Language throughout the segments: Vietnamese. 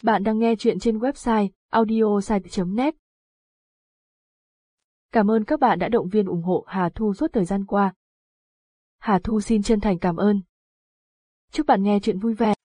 Bạn đang nghe chuyện trên website audiosite.net. Cảm ơn các bạn đã động viên ủng hộ Hà Thu suốt thời gian qua. Hà Thu xin chân thành cảm ơn. Chúc bạn nghe chuyện vui vẻ.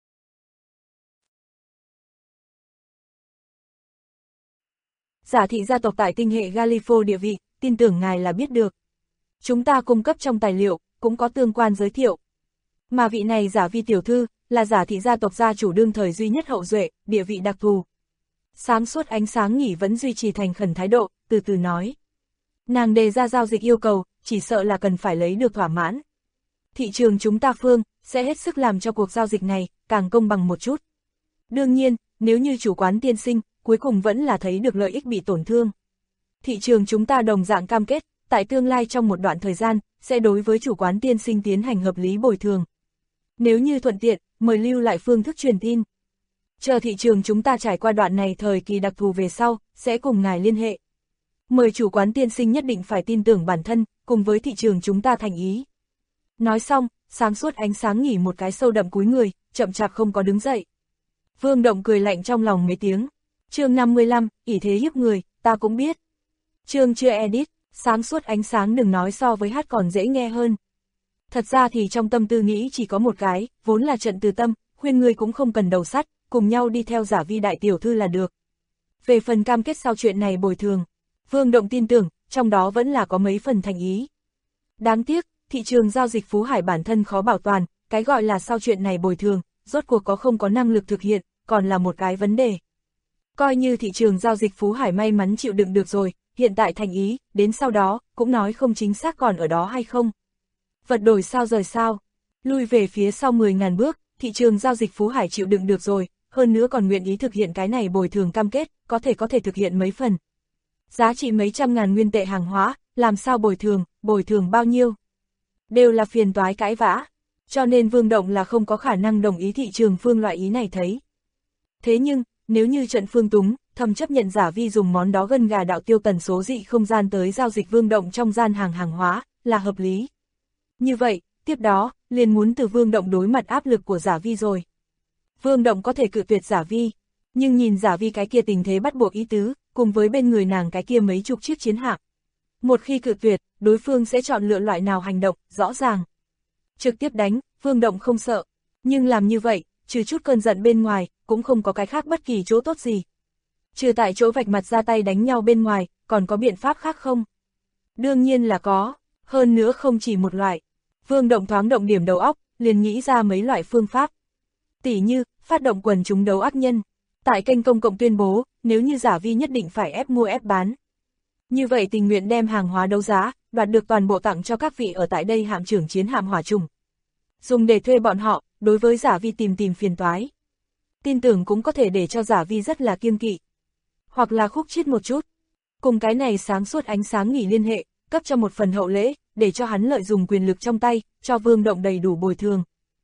Giả thị gia tộc tại tinh hệ Galifo địa vị, tin tưởng ngài là biết được. Chúng ta cung cấp trong tài liệu, cũng có tương quan giới thiệu. Mà vị này Giả Vi tiểu thư, là Giả thị gia tộc gia chủ đương thời duy nhất hậu duệ, địa vị đặc thù. Sáng suốt ánh sáng nghỉ vẫn duy trì thành khẩn thái độ, từ từ nói. Nàng đề ra giao dịch yêu cầu, chỉ sợ là cần phải lấy được thỏa mãn. Thị trường chúng ta phương, sẽ hết sức làm cho cuộc giao dịch này, càng công bằng một chút. Đương nhiên, nếu như chủ quán tiên sinh, cuối cùng vẫn là thấy được lợi ích bị tổn thương. Thị trường chúng ta đồng dạng cam kết, tại tương lai trong một đoạn thời gian, sẽ đối với chủ quán tiên sinh tiến hành hợp lý bồi thường. Nếu như thuận tiện, mời lưu lại phương thức truyền tin. Chờ thị trường chúng ta trải qua đoạn này thời kỳ đặc thù về sau, sẽ cùng ngài liên hệ. Mời chủ quán tiên sinh nhất định phải tin tưởng bản thân, cùng với thị trường chúng ta thành ý. Nói xong, sáng suốt ánh sáng nghỉ một cái sâu đậm cúi người, chậm chạp không có đứng dậy. Vương Động cười lạnh trong lòng mấy tiếng. Chương 55, ỷ thế hiếp người, ta cũng biết. Chương chưa edit, sáng suốt ánh sáng đừng nói so với hát còn dễ nghe hơn. Thật ra thì trong tâm tư nghĩ chỉ có một cái, vốn là trận từ tâm, khuyên ngươi cũng không cần đầu sắt, cùng nhau đi theo Giả Vi đại tiểu thư là được. Về phần cam kết sau chuyện này bồi thường, Vương Động tin tưởng, trong đó vẫn là có mấy phần thành ý. Đáng tiếc, thị trường giao dịch Phú Hải bản thân khó bảo toàn, cái gọi là sau chuyện này bồi thường, rốt cuộc có không có năng lực thực hiện, còn là một cái vấn đề. Coi như thị trường giao dịch Phú Hải may mắn chịu đựng được rồi, hiện tại thành ý, đến sau đó, cũng nói không chính xác còn ở đó hay không. Vật đổi sao rời sao, lui về phía sau 10.000 bước, thị trường giao dịch Phú Hải chịu đựng được rồi, hơn nữa còn nguyện ý thực hiện cái này bồi thường cam kết, có thể thực hiện mấy phần. Giá trị mấy trăm ngàn nguyên tệ hàng hóa, làm sao bồi thường bao nhiêu. Đều là phiền toái cãi vã, cho nên Vương Động là không có khả năng đồng ý thị trường phương loại ý này thấy. Thế nhưng, nếu như trận phương túng, thầm chấp nhận Giả Vi dùng món đó gân gà đạo tiêu tần số dị không gian tới giao dịch Vương Động trong gian hàng hóa, là hợp lý. Như vậy, tiếp đó, liền muốn từ Vương Động đối mặt áp lực của Giả Vi rồi. Vương Động có thể cự tuyệt Giả Vi, nhưng nhìn Giả Vi cái kia tình thế bắt buộc ý tứ, cùng với bên người nàng cái kia mấy chục chiếc chiến hạm. Một khi cự tuyệt, đối phương sẽ chọn lựa loại nào hành động, rõ ràng. Trực tiếp đánh, Vương Động không sợ, nhưng làm như vậy, trừ chút cơn giận bên ngoài, cũng không có cái khác bất kỳ chỗ tốt gì. Trừ tại chỗ vạch mặt ra tay đánh nhau bên ngoài, còn có biện pháp khác không? Đương nhiên là có, hơn nữa không chỉ một loại. Vương Động thoáng động điểm đầu óc, liền nghĩ ra mấy loại phương pháp. Tỉ như, phát động quần chúng đấu ác nhân. Tại kênh công cộng tuyên bố, nếu như Giả Vi nhất định phải ép mua ép bán. Như vậy tình nguyện đem hàng hóa đấu giá, đoạt được toàn bộ tặng cho các vị ở tại đây hạm trưởng chiến hạm hỏa trùng. Dùng để thuê bọn họ, đối với Giả Vi tìm phiền toái. Tin tưởng cũng có thể để cho Giả Vi rất là kiêng kỵ. Hoặc là khúc chiết một chút. Cùng cái này sáng suốt ánh sáng nghỉ liên hệ, cấp cho một phần hậu lễ, để cho hắn lợi dụng quyền lực trong tay, cho Vương Động đầy đủ bồi thường.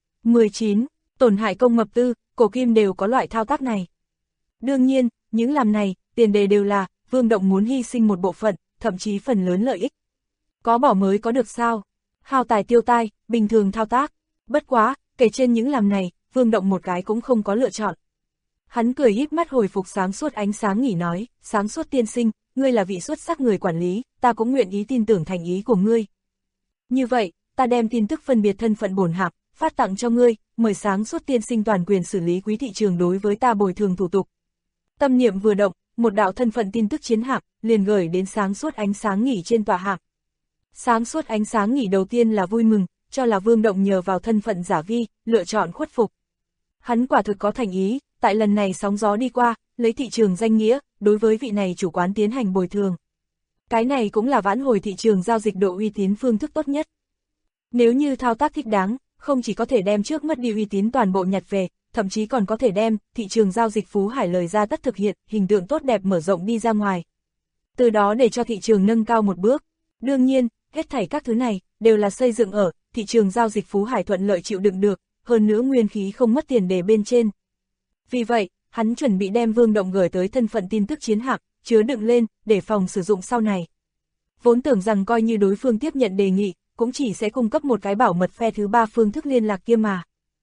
19. Tổn hại công mập tư, cổ kim đều có loại thao tác này. Đương nhiên, những làm này, tiền đề đều là, Vương Động muốn hy sinh một bộ phận, thậm chí phần lớn lợi ích. Có bỏ mới có được sao? Hao tài tiêu tai, bình thường thao tác. Bất quá, kể trên những làm này, Vương Động một cái cũng không có lựa chọn. Hắn cười híp mắt hồi phục sáng suốt ánh sáng nghỉ nói, sáng suốt tiên sinh, ngươi là vị xuất sắc người quản lý, ta cũng nguyện ý tin tưởng thành ý của ngươi. Như vậy, ta đem tin tức phân biệt thân phận bổn hạp, phát tặng cho ngươi, mời sáng suốt tiên sinh toàn quyền xử lý quý thị trường đối với ta bồi thường thủ tục. Tâm niệm vừa động, một đạo thân phận tin tức chiến hạm, liền gửi đến sáng suốt ánh sáng nghỉ trên tòa hạm. Sáng suốt ánh sáng nghỉ đầu tiên là vui mừng, cho là Vương Động nhờ vào thân phận Giả Vi, lựa chọn khuất phục. Hắn quả thực có thành ý, tại lần này sóng gió đi qua, lấy thị trường danh nghĩa, đối với vị này chủ quán tiến hành bồi thường. Cái này cũng là vãn hồi thị trường giao dịch độ uy tín phương thức tốt nhất. Nếu như thao tác thích đáng, không chỉ có thể đem trước mất đi uy tín toàn bộ nhặt về, thậm chí còn có thể đem thị trường giao dịch Phú Hải lời ra tất thực hiện, hình tượng tốt đẹp mở rộng đi ra ngoài. Từ đó để cho thị trường nâng cao một bước. Đương nhiên, hết thảy các thứ này, đều là xây dựng ở thị trường giao dịch Phú Hải thuận lợi chịu đựng được, hơn nữa nguyên khí không mất tiền đề bên trên. Vì vậy, hắn chuẩn bị đem Vương Động gửi tới thân phận tin tức chiến hạm, chứa đựng lên, để phòng sử dụng sau này. Vốn tưởng rằng coi như đối phương tiếp nhận đề nghị, cũng chỉ sẽ cung cấp một cái bảo mật phe thứ ba phương thức liên lạc kia mà.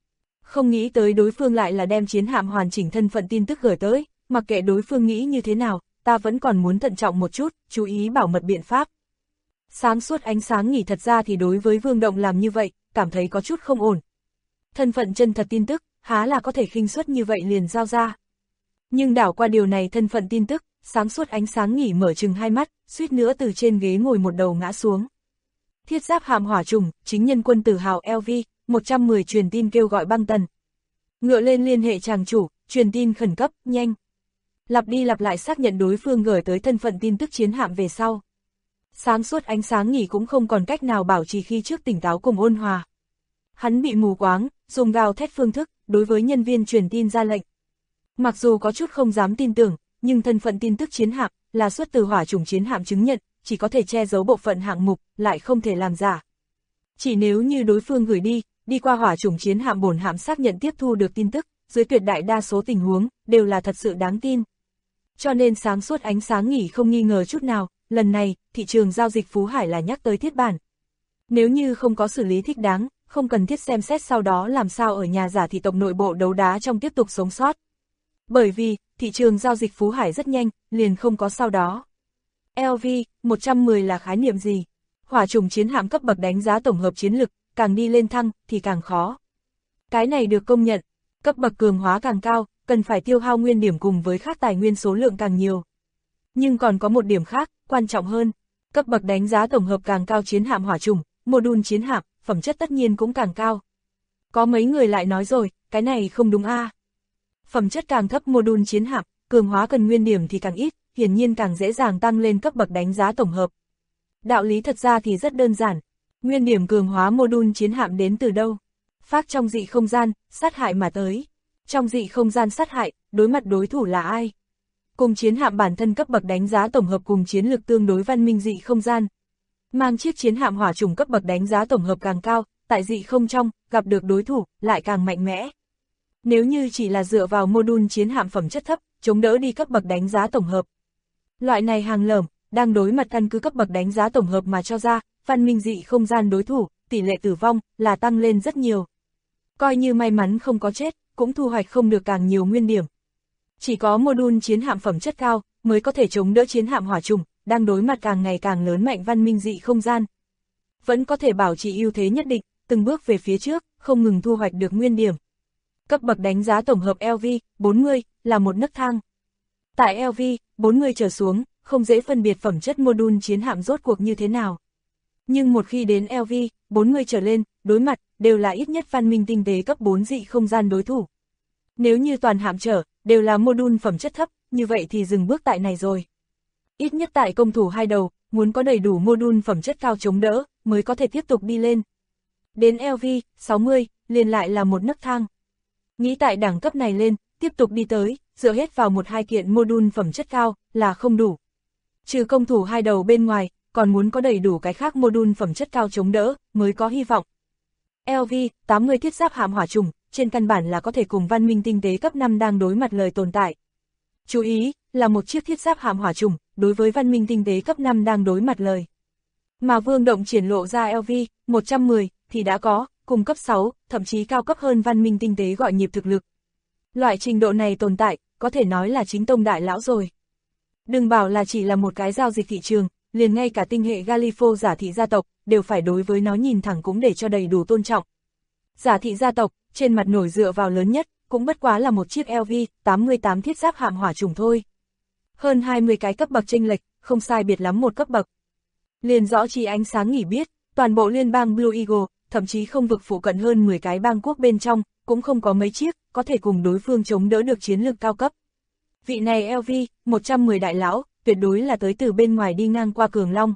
Không nghĩ tới đối phương lại là đem chiến hạm hoàn chỉnh thân phận tin tức gửi tới, mặc kệ đối phương nghĩ như thế nào, ta vẫn còn muốn thận trọng một chút, chú ý bảo mật biện pháp. Sáng suốt ánh sáng nghỉ thật ra thì đối với Vương Động làm như vậy, cảm thấy có chút không ổn. Thân phận chân thật tin tức, há là có thể khinh suất như vậy liền giao ra. Nhưng đảo qua điều này thân phận tin tức, sáng suốt ánh sáng nghỉ mở chừng hai mắt, suýt nữa từ trên ghế ngồi một đầu ngã xuống. Thiết giáp hạm hỏa trùng, chính nhân quân tử hào LV, 110 truyền tin kêu gọi băng tần. Ngựa lên liên hệ tràng chủ, truyền tin khẩn cấp, nhanh. Lặp đi lặp lại xác nhận đối phương gửi tới thân phận tin tức chiến hạm về sau. Sáng suốt ánh sáng nghỉ cũng không còn cách nào bảo trì khi trước tỉnh táo cùng ôn hòa. Hắn bị mù quáng, dùng gào thét phương thức, đối với nhân viên truyền tin ra lệnh. Mặc dù có chút không dám tin tưởng, nhưng thân phận tin tức chiến hạm là xuất từ hỏa chủng chiến hạm chứng nhận, chỉ có thể che giấu bộ phận hạng mục, lại không thể làm giả. Chỉ nếu như đối phương gửi đi qua hỏa chủng chiến hạm bổn hạm xác nhận tiếp thu được tin tức, dưới tuyệt đại đa số tình huống, đều là thật sự đáng tin. Cho nên sáng suốt ánh sáng nghỉ không nghi ngờ chút nào, lần này, thị trường giao dịch Phú Hải là nhắc tới thiết bản. Nếu như không có xử lý thích đáng, không cần thiết xem xét sau đó làm sao ở nhà giả thị tộc nội bộ đấu đá trong tiếp tục sống sót. Bởi vì, thị trường giao dịch Phú Hải rất nhanh, liền không có sau đó. LV, 110 là khái niệm gì? Hỏa chủng chiến hạm cấp bậc đánh giá tổng hợp chiến lực, càng đi lên thăng, thì càng khó. Cái này được công nhận, cấp bậc cường hóa càng cao, cần phải tiêu hao nguyên điểm cùng với khác tài nguyên số lượng càng nhiều. Nhưng còn có một điểm khác, quan trọng hơn, cấp bậc đánh giá tổng hợp càng cao chiến hạm hỏa chủng, module chiến hạm, phẩm chất tất nhiên cũng càng cao. Có mấy người lại nói rồi, cái này không đúng a. Phẩm chất càng thấp module chiến hạm, cường hóa cần nguyên điểm thì càng ít, hiển nhiên càng dễ dàng tăng lên cấp bậc đánh giá tổng hợp. Đạo lý thật ra thì rất đơn giản, nguyên điểm cường hóa module chiến hạm đến từ đâu? Phát trong dị không gian, sát hại mà tới. Trong dị không gian sát hại, đối mặt đối thủ là ai? Cùng chiến hạm bản thân cấp bậc đánh giá tổng hợp cùng chiến lược tương đối văn minh dị không gian. Mang chiếc chiến hạm hỏa chủng cấp bậc đánh giá tổng hợp càng cao, tại dị không trong, gặp được đối thủ, lại càng mạnh mẽ. Nếu như chỉ là dựa vào module chiến hạm phẩm chất thấp, chống đỡ đi cấp bậc đánh giá tổng hợp. Loại này hàng lởm, đang đối mặt căn cứ cấp bậc đánh giá tổng hợp mà cho ra, văn minh dị không gian đối thủ, tỷ lệ tử vong, là tăng lên rất nhiều. Coi như may mắn không có chết, cũng thu hoạch không được càng nhiều nguyên điểm. Chỉ có module chiến hạm phẩm chất cao, mới có thể chống đỡ chiến hạm hỏa chủng, đang đối mặt càng ngày càng lớn mạnh văn minh dị không gian. Vẫn có thể bảo trì ưu thế nhất định, từng bước về phía trước, không ngừng thu hoạch được nguyên điểm. Cấp bậc đánh giá tổng hợp LV, 40, là một nấc thang. Tại LV, 40 trở xuống, không dễ phân biệt phẩm chất module chiến hạm rốt cuộc như thế nào. Nhưng một khi đến LV, 40 trở lên, đối mặt, đều là ít nhất văn minh tinh tế cấp 4 dị không gian đối thủ. Nếu như toàn hạm trở, đều là module phẩm chất thấp, như vậy thì dừng bước tại này rồi. Ít nhất tại công thủ hai đầu, muốn có đầy đủ module phẩm chất cao chống đỡ, mới có thể tiếp tục đi lên. Đến LV, 60, liền lại là một nấc thang. Nghĩ tại đẳng cấp này lên, tiếp tục đi tới, dựa hết vào một hai kiện module phẩm chất cao, là không đủ. Trừ công thủ hai đầu bên ngoài, còn muốn có đầy đủ cái khác module phẩm chất cao chống đỡ, mới có hy vọng. LV, 80 thiết giáp hạm hỏa trùng, trên căn bản là có thể cùng văn minh tinh tế cấp 5 đang đối mặt lời tồn tại. Chú ý, là một chiếc thiết giáp hạm hỏa trùng, đối với văn minh tinh tế cấp 5 đang đối mặt lời. Mà Vương Động triển lộ ra LV, 110, thì đã có, cùng cấp 6, thậm chí cao cấp hơn văn minh tinh tế gọi nhịp thực lực. Loại trình độ này tồn tại, có thể nói là chính tông đại lão rồi. Đừng bảo là chỉ là một cái giao dịch thị trường, liền ngay cả tinh hệ Galifo giả thị gia tộc, đều phải đối với nó nhìn thẳng cũng để cho đầy đủ tôn trọng. Giả thị gia tộc, trên mặt nổi dựa vào lớn nhất, cũng bất quá là một chiếc LV, 88 thiết giáp hạm hỏa trùng thôi. Hơn 20 cái cấp bậc chênh lệch, không sai biệt lắm một cấp bậc. Liền rõ chi ánh sáng nghỉ biết, toàn bộ liên bang Blue Eagle, thậm chí không vực phụ cận hơn 10 cái bang quốc bên trong, cũng không có mấy chiếc, có thể cùng đối phương chống đỡ được chiến lược cao cấp. Vị này LV, 110 đại lão, tuyệt đối là tới từ bên ngoài đi ngang qua Cường Long.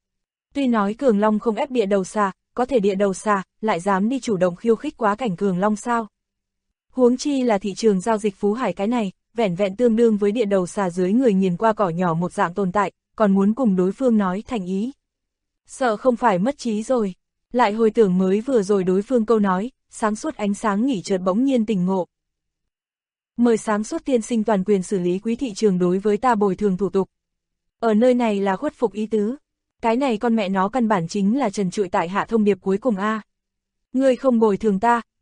Tuy nói Cường Long không ép địa đầu xà, có thể địa đầu xà, lại dám đi chủ động khiêu khích quá cảnh Cường Long sao? Huống chi là thị trường giao dịch Phú Hải cái này, vẻn vẹn tương đương với địa đầu xà dưới người nghiền qua cỏ nhỏ một dạng tồn tại, còn muốn cùng đối phương nói thành ý. Sợ không phải mất trí rồi. Lại hồi tưởng mới vừa rồi đối phương câu nói, sáng suốt ánh sáng nghỉ chợt bỗng nhiên tỉnh ngộ. Mời sáng suốt tiên sinh toàn quyền xử lý quý thị trường đối với ta bồi thường thủ tục. Ở nơi này là khuất phục ý tứ. Cái này con mẹ nó căn bản chính là trần trụi tại hạ thông điệp cuối cùng a. Ngươi không bồi thường ta,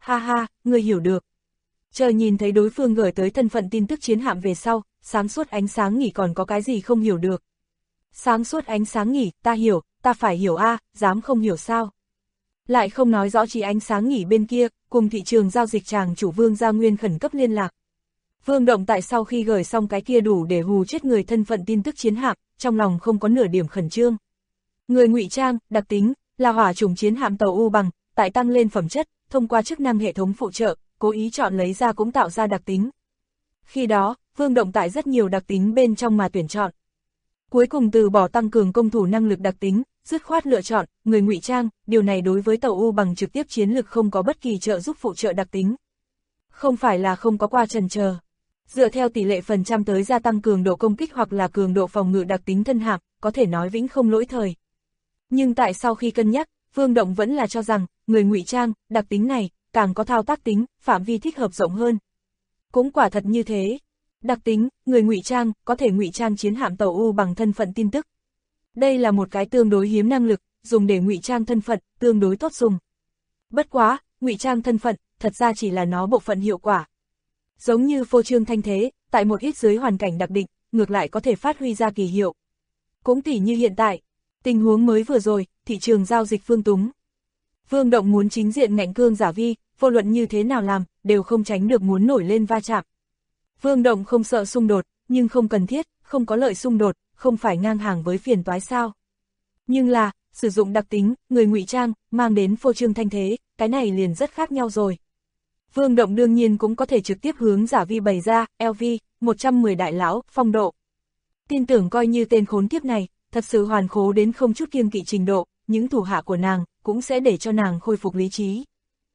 Ha ha, ngươi hiểu được. Chờ nhìn thấy đối phương gửi tới thân phận tin tức chiến hạm về sau, sáng suốt ánh sáng nghỉ còn có cái gì không hiểu được. Sáng suốt ánh sáng nghỉ, ta hiểu, ta phải hiểu a, dám không hiểu sao. Lại không nói rõ chỉ ánh sáng nghỉ bên kia, cùng thị trường giao dịch chàng chủ Vương Gia Nguyên khẩn cấp liên lạc. Vương Động tại sau khi gửi xong cái kia đủ để hù chết người thân phận tin tức chiến hạm, trong lòng không có nửa điểm khẩn trương. Người ngụy trang, đặc tính, là hỏa chủng chiến hạm tàu U bằng, tại tăng lên phẩm chất, thông qua chức năng hệ thống phụ trợ, cố ý chọn lấy ra cũng tạo ra đặc tính. Khi đó, Vương Động tại rất nhiều đặc tính bên trong mà tuyển chọn. Cuối cùng từ bỏ tăng cường công thủ năng lực đặc tính, dứt khoát lựa chọn người ngụy trang, điều này đối với tàu U bằng trực tiếp chiến lực không có bất kỳ trợ giúp phụ trợ đặc tính. Không phải là không có qua chần chờ. Dựa theo tỷ lệ phần trăm tới gia tăng cường độ công kích hoặc là cường độ phòng ngự đặc tính thân hạm, có thể nói vĩnh không lỗi thời. Nhưng tại sau khi cân nhắc, Vương Động vẫn là cho rằng, người ngụy trang, đặc tính này, càng có thao tác tính, phạm vi thích hợp rộng hơn. Cũng quả thật như thế. Đặc tính, người ngụy trang, có thể ngụy trang chiến hạm tàu U bằng thân phận tin tức. Đây là một cái tương đối hiếm năng lực, dùng để ngụy trang thân phận, tương đối tốt dùng. Bất quá, ngụy trang thân phận, thật ra chỉ là nó bộ phận hiệu quả. Giống như phô trương thanh thế, tại một ít dưới hoàn cảnh đặc định, ngược lại có thể phát huy ra kỳ hiệu. Cũng tỉ như hiện tại, tình huống mới vừa rồi, thị trường giao dịch phương túng. Vương Động muốn chính diện ngạnh cương giả vi, vô luận như thế nào làm, đều không tránh được muốn nổi lên va chạm. Vương Động không sợ xung đột, nhưng không cần thiết, không có lợi xung đột, không phải ngang hàng với phiền toái sao. Nhưng là, sử dụng đặc tính, người ngụy trang, mang đến phô trương thanh thế, cái này liền rất khác nhau rồi. Vương Động đương nhiên cũng có thể trực tiếp hướng giả vi bày ra, LV, 110 đại lão, phong độ. Tin tưởng coi như tên khốn kiếp này, thật sự hoàn khố đến không chút kiêng kỵ trình độ, những thủ hạ của nàng, cũng sẽ để cho nàng khôi phục lý trí.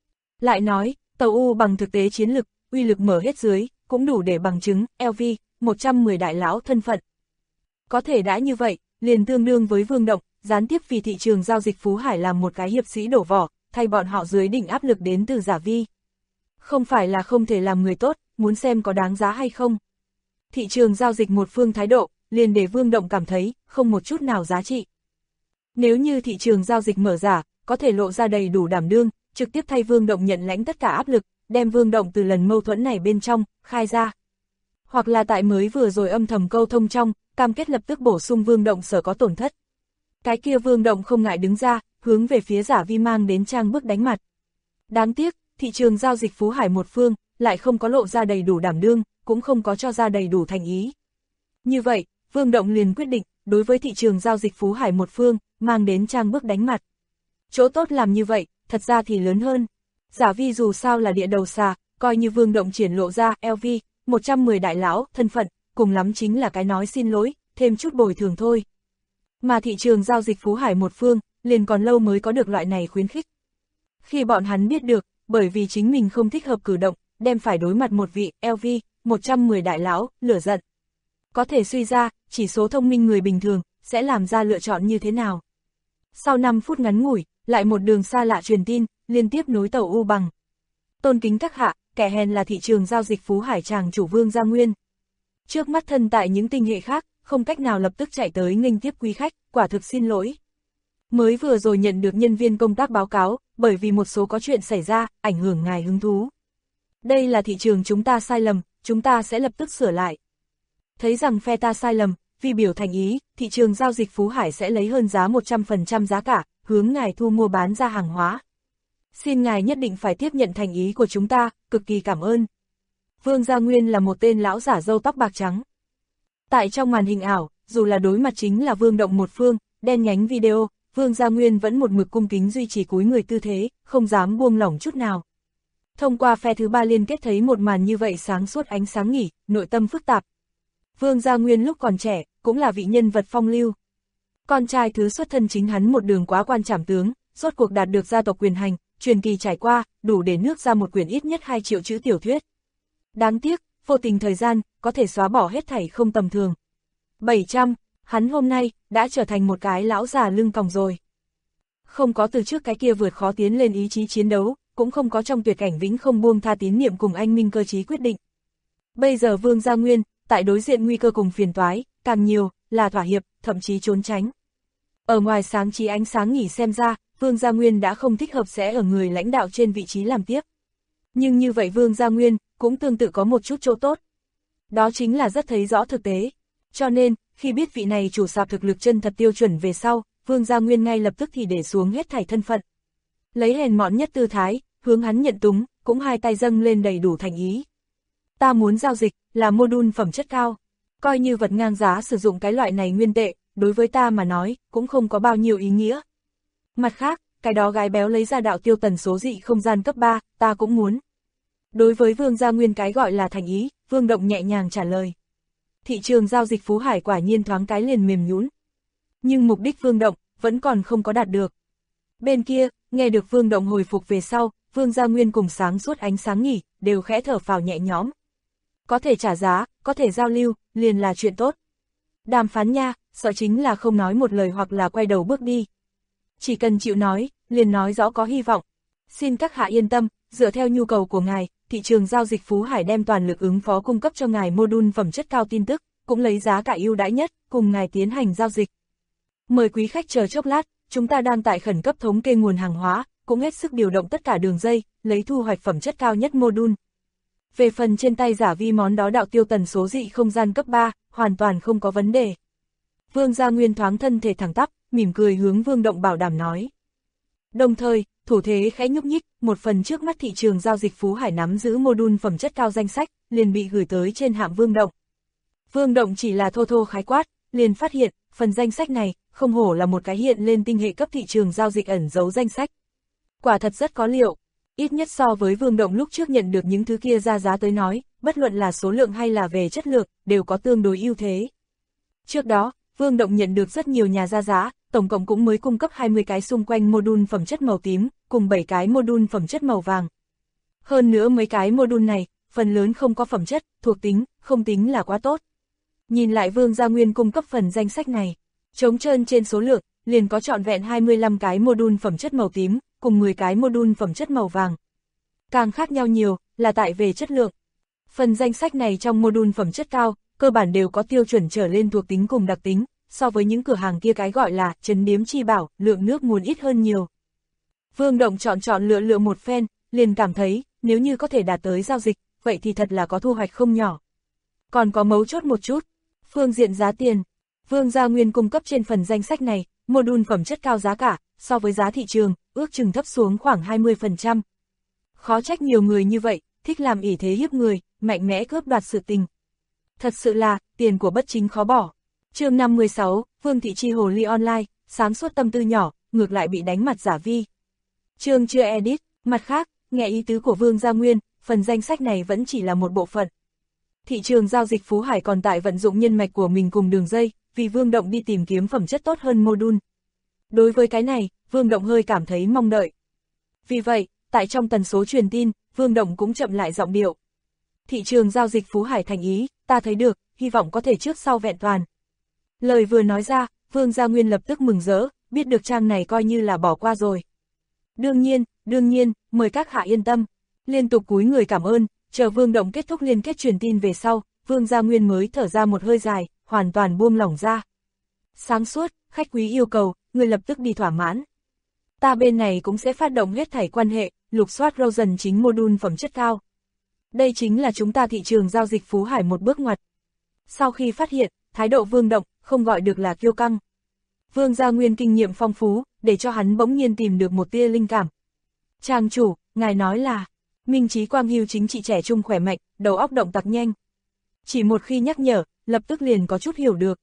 Lại nói, tàu U bằng thực tế chiến lực, uy lực mở hết dưới, cũng đủ để bằng chứng, LV, 110 đại lão thân phận. Có thể đã như vậy, liền tương đương với Vương Động, gián tiếp vì thị trường giao dịch Phú Hải làm một cái hiệp sĩ đổ vỏ, thay bọn họ dưới đỉnh áp lực đến từ giả vi. Không phải là không thể làm người tốt, muốn xem có đáng giá hay không. Thị trường giao dịch một phương thái độ, liền để Vương Động cảm thấy, không một chút nào giá trị. Nếu như thị trường giao dịch mở giả, có thể lộ ra đầy đủ đảm đương, trực tiếp thay Vương Động nhận lãnh tất cả áp lực, đem Vương Động từ lần mâu thuẫn này bên trong, khai ra. Hoặc là tại mới vừa rồi âm thầm câu thông trong, cam kết lập tức bổ sung Vương Động sở có tổn thất. Cái kia Vương Động không ngại đứng ra, hướng về phía giả vi mang đến trang bức đánh mặt. Đáng tiếc, thị trường giao dịch Phú Hải một phương, lại không có lộ ra đầy đủ đảm đương, cũng không có cho ra đầy đủ thành ý. Như vậy, Vương Động liền quyết định, đối với thị trường giao dịch Phú Hải một phương, mang đến trang bức đánh mặt. Chỗ tốt làm như vậy, thật ra thì lớn hơn. Giả vi dù sao là địa đầu xà, coi như Vương Động triển lộ ra LV, 110 đại lão, thân phận, cùng lắm chính là cái nói xin lỗi, thêm chút bồi thường thôi. Mà thị trường giao dịch Phú Hải một phương, liền còn lâu mới có được loại này khuyến khích. Khi bọn hắn biết được, bởi vì chính mình không thích hợp cử động, đem phải đối mặt một vị LV, 110 đại lão, lửa giận. Có thể suy ra, chỉ số thông minh người bình thường, sẽ làm ra lựa chọn như thế nào. Sau 5 phút ngắn ngủi, lại một đường xa lạ truyền tin, liên tiếp nối tàu U bằng. Tôn kính các hạ, kẻ hèn là thị trường giao dịch Phú Hải chàng chủ Vương Gia Nguyên. Trước mắt thân tại những tinh hệ khác, không cách nào lập tức chạy tới nghênh tiếp quý khách, quả thực xin lỗi. Mới vừa rồi nhận được nhân viên công tác báo cáo, bởi vì một số có chuyện xảy ra, ảnh hưởng ngài hứng thú. Đây là thị trường chúng ta sai lầm, chúng ta sẽ lập tức sửa lại. Thấy rằng phe ta sai lầm, vì biểu thành ý, thị trường giao dịch Phú Hải sẽ lấy hơn giá 100% giá cả, hướng ngài thu mua bán ra hàng hóa. Xin ngài nhất định phải tiếp nhận thành ý của chúng ta, cực kỳ cảm ơn. Vương Gia Nguyên là một tên lão giả râu tóc bạc trắng. Tại trong màn hình ảo, dù là đối mặt chính là Vương Động một phương, đen nhánh video, Vương Gia Nguyên vẫn một mực cung kính duy trì cúi người tư thế, không dám buông lỏng chút nào. Thông qua phe thứ ba liên kết thấy một màn như vậy sáng suốt ánh sáng nghỉ, nội tâm phức tạp. Vương Gia Nguyên lúc còn trẻ, cũng là vị nhân vật phong lưu. Con trai thứ xuất thân chính hắn một đường quá quan trảm tướng, rốt cuộc đạt được gia tộc quyền hành, truyền kỳ trải qua, đủ để nước ra một quyển ít nhất 2 triệu chữ tiểu thuyết. Đáng tiếc, vô tình thời gian, có thể xóa bỏ hết thảy không tầm thường. 700, hắn hôm nay, đã trở thành một cái lão già lưng còng rồi. Không có từ trước cái kia vượt khó tiến lên ý chí chiến đấu, cũng không có trong tuyệt cảnh vĩnh không buông tha tín niệm cùng anh minh cơ chí quyết định. Bây giờ Vương Gia Nguyên, tại đối diện nguy cơ cùng phiền toái, càng nhiều, là thỏa hiệp, thậm chí trốn tránh. Ở ngoài sáng trí ánh sáng nghỉ xem ra, Vương Gia Nguyên đã không thích hợp sẽ ở người lãnh đạo trên vị trí làm tiếp. Nhưng như vậy Vương Gia Nguyên cũng tương tự có một chút chỗ tốt. Đó chính là rất thấy rõ thực tế. Cho nên, khi biết vị này chủ sạp thực lực chân thật tiêu chuẩn về sau, Vương Gia Nguyên ngay lập tức thì để xuống hết thảy thân phận. Lấy hèn mọn nhất tư thái, hướng hắn nhận túng, cũng hai tay dâng lên đầy đủ thành ý. Ta muốn giao dịch, là module phẩm chất cao. Coi như vật ngang giá sử dụng cái loại này nguyên tệ, đối với ta mà nói, cũng không có bao nhiêu ý nghĩa. Mặt khác, cái đó gái béo lấy ra đạo tiêu tần số dị không gian cấp 3, ta cũng muốn. Đối với Vương Gia Nguyên cái gọi là thành ý, Vương Động nhẹ nhàng trả lời. Thị trường giao dịch Phú Hải quả nhiên thoáng cái liền mềm nhũn. Nhưng mục đích Vương Động vẫn còn không có đạt được. Bên kia, nghe được Vương Động hồi phục về sau, Vương Gia Nguyên cùng sáng suốt ánh sáng nghỉ, đều khẽ thở phào nhẹ nhõm. Có thể trả giá, có thể giao lưu, liền là chuyện tốt. Đàm phán nha, sợ chính là không nói một lời hoặc là quay đầu bước đi. Chỉ cần chịu nói, liền nói rõ có hy vọng. Xin các hạ yên tâm, dựa theo nhu cầu của ngài, thị trường giao dịch Phú Hải đem toàn lực ứng phó cung cấp cho ngài module phẩm chất cao tin tức, cũng lấy giá cả ưu đãi nhất, cùng ngài tiến hành giao dịch. Mời quý khách chờ chốc lát, chúng ta đang tại khẩn cấp thống kê nguồn hàng hóa, cũng hết sức điều động tất cả đường dây, lấy thu hoạch phẩm chất cao nhất module. Về phần trên tay giả vi món đó đạo tiêu tần số dị không gian cấp 3, hoàn toàn không có vấn đề. Vương Gia Nguyên thoáng thân thể thẳng tắp, mỉm cười hướng Vương Động bảo đảm nói. Đồng thời, thủ thế khẽ nhúc nhích, một phần trước mắt thị trường giao dịch Phú Hải nắm giữ module phẩm chất cao danh sách, liền bị gửi tới trên hạm Vương Động. Vương Động chỉ là thô thô khái quát, liền phát hiện, phần danh sách này, không hổ là một cái hiện lên tinh hệ cấp thị trường giao dịch ẩn giấu danh sách. Quả thật rất có liệu, ít nhất so với Vương Động lúc trước nhận được những thứ kia ra giá tới nói, bất luận là số lượng hay là về chất lượng, đều có tương đối ưu thế. Trước đó, Vương Động nhận được rất nhiều nhà ra giá, tổng cộng cũng mới cung cấp 20 cái xung quanh module phẩm chất màu tím, cùng 7 cái module phẩm chất màu vàng. Hơn nữa mấy cái module này, phần lớn không có phẩm chất, thuộc tính, không tính là quá tốt. Nhìn lại Vương Gia Nguyên cung cấp phần danh sách này, trống trơn trên số lượng, liền có trọn vẹn 25 cái module phẩm chất màu tím, cùng 10 cái module phẩm chất màu vàng. Càng khác nhau nhiều, là tại về chất lượng. Phần danh sách này trong module phẩm chất cao, cơ bản đều có tiêu chuẩn trở lên thuộc tính cùng đặc tính, so với những cửa hàng kia cái gọi là trấn điếm chi bảo, lượng nước nguồn ít hơn nhiều. Vương Động chọn lựa một phen, liền cảm thấy, nếu như có thể đạt tới giao dịch, vậy thì thật là có thu hoạch không nhỏ. Còn có mấu chốt một chút, phương diện giá tiền. Vương Gia Nguyên cung cấp trên phần danh sách này, module phẩm chất cao giá cả, so với giá thị trường, ước chừng thấp xuống khoảng 20%. Khó trách nhiều người như vậy, thích làm ỷ thế hiếp người, mạnh mẽ cướp đoạt sự tình. Thật sự là, tiền của bất chính khó bỏ. Chương 56, Vương Thị Chi Hồ Ly Online, sáng suốt tâm tư nhỏ, ngược lại bị đánh mặt giả vi. Chương chưa edit, mặt khác, nghe ý tứ của Vương Gia Nguyên, phần danh sách này vẫn chỉ là một bộ phận. Thị trường giao dịch Phú Hải còn tại vận dụng nhân mạch của mình cùng đường dây, vì Vương Động đi tìm kiếm phẩm chất tốt hơn module. Đối với cái này, Vương Động hơi cảm thấy mong đợi. Vì vậy, tại trong tần số truyền tin, Vương Động cũng chậm lại giọng điệu. Thị trường giao dịch Phú Hải thành ý, ta thấy được, hy vọng có thể trước sau vẹn toàn. Lời vừa nói ra, Vương Gia Nguyên lập tức mừng rỡ, biết được trang này coi như là bỏ qua rồi. Đương nhiên, mời các hạ yên tâm. Liên tục cúi người cảm ơn, chờ Vương Động kết thúc liên kết truyền tin về sau, Vương Gia Nguyên mới thở ra một hơi dài, hoàn toàn buông lỏng ra. Sáng suốt, khách quý yêu cầu, người lập tức đi thỏa mãn. Ta bên này cũng sẽ phát động hết thảy quan hệ, lục soát Rosen chính module phẩm chất cao. Đây chính là chúng ta thị trường giao dịch Phú Hải một bước ngoặt. Sau khi phát hiện, thái độ Vương Động không gọi được là kiêu căng. Vương Gia Nguyên kinh nghiệm phong phú, để cho hắn bỗng nhiên tìm được một tia linh cảm. Trang chủ, ngài nói là, Minh Trí Quang Hưu chính trị trẻ trung khỏe mạnh, đầu óc động tác nhanh. Chỉ một khi nhắc nhở, lập tức liền có chút hiểu được.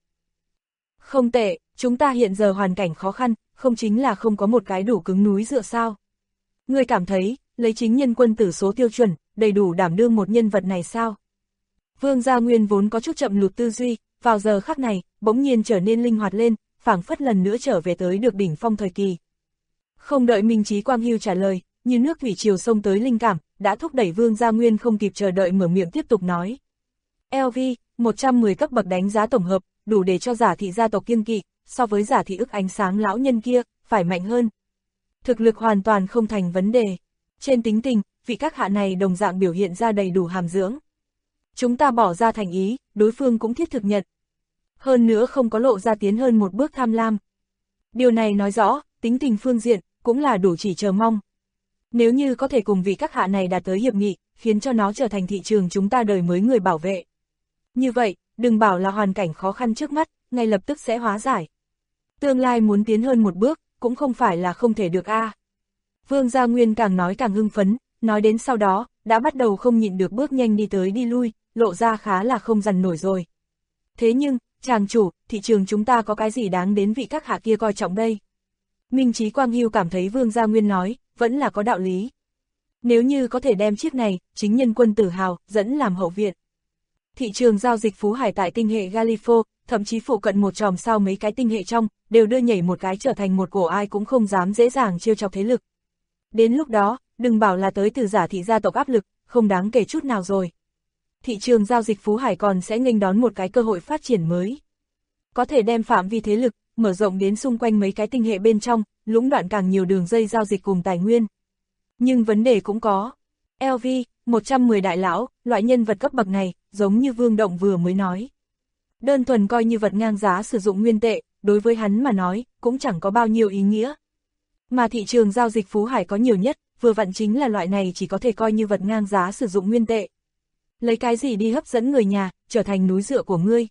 Không tệ, chúng ta hiện giờ hoàn cảnh khó khăn, không chính là không có một cái đủ cứng núi dựa sao. Ngươi cảm thấy, lấy chính nhân quân tử số tiêu chuẩn, đầy đủ đảm đương một nhân vật này sao? Vương Gia Nguyên vốn có chút chậm lụt tư duy, vào giờ khắc này, bỗng nhiên trở nên linh hoạt lên, phảng phất lần nữa trở về tới được đỉnh phong thời kỳ. Không đợi Minh Trí Quang Hưu trả lời, như nước thủy triều xông tới linh cảm, đã thúc đẩy Vương Gia Nguyên không kịp chờ đợi mở miệng tiếp tục nói. LV, 110 cấp bậc đánh giá tổng hợp, đủ để cho giả thị gia tộc kiêng kỵ, so với giả thị ức ánh sáng lão nhân kia, phải mạnh hơn. Thực lực hoàn toàn không thành vấn đề. Trên tính tình, vị các hạ này đồng dạng biểu hiện ra đầy đủ hàm dưỡng. Chúng ta bỏ ra thành ý, đối phương cũng thiết thực nhận. Hơn nữa không có lộ ra tiến hơn một bước tham lam. Điều này nói rõ, tính tình phương diện, cũng là đủ chỉ chờ mong. Nếu như có thể cùng vị các hạ này đạt tới hiệp nghị, khiến cho nó trở thành thị trường chúng ta đời mới người bảo vệ. Như vậy, đừng bảo là hoàn cảnh khó khăn trước mắt, ngay lập tức sẽ hóa giải. Tương lai muốn tiến hơn một bước, cũng không phải là không thể được a. Vương Gia Nguyên càng nói càng hưng phấn, nói đến sau đó, đã bắt đầu không nhịn được bước nhanh đi tới đi lui, lộ ra khá là không dằn nổi rồi. Thế nhưng, chàng chủ, thị trường chúng ta có cái gì đáng đến vị các hạ kia coi trọng đây? Minh Chí Quang Hưu cảm thấy Vương Gia Nguyên nói, vẫn là có đạo lý. Nếu như có thể đem chiếc này, chính nhân quân Tử Hào, dẫn làm hậu viện. Thị trường giao dịch Phú Hải tại tinh hệ Galifo, thậm chí phụ cận một chòm sao mấy cái tinh hệ trong, đều đưa nhảy một cái trở thành một cổ ai cũng không dám dễ dàng trêu chọc thế lực. Đến lúc đó, đừng bảo là tới từ giả thị gia tộc áp lực, không đáng kể chút nào rồi. Thị trường giao dịch Phú Hải còn sẽ nghênh đón một cái cơ hội phát triển mới. Có thể đem phạm vi thế lực, mở rộng đến xung quanh mấy cái tinh hệ bên trong, lũng đoạn càng nhiều đường dây giao dịch cùng tài nguyên. Nhưng vấn đề cũng có. LV, 110 đại lão, loại nhân vật cấp bậc này, giống như Vương Động vừa mới nói. Đơn thuần coi như vật ngang giá sử dụng nguyên tệ, đối với hắn mà nói, cũng chẳng có bao nhiêu ý nghĩa. Mà thị trường giao dịch Phú Hải có nhiều nhất, vừa vặn chính là loại này chỉ có thể coi như vật ngang giá sử dụng nguyên tệ. Lấy cái gì đi hấp dẫn người nhà, trở thành núi dựa của ngươi.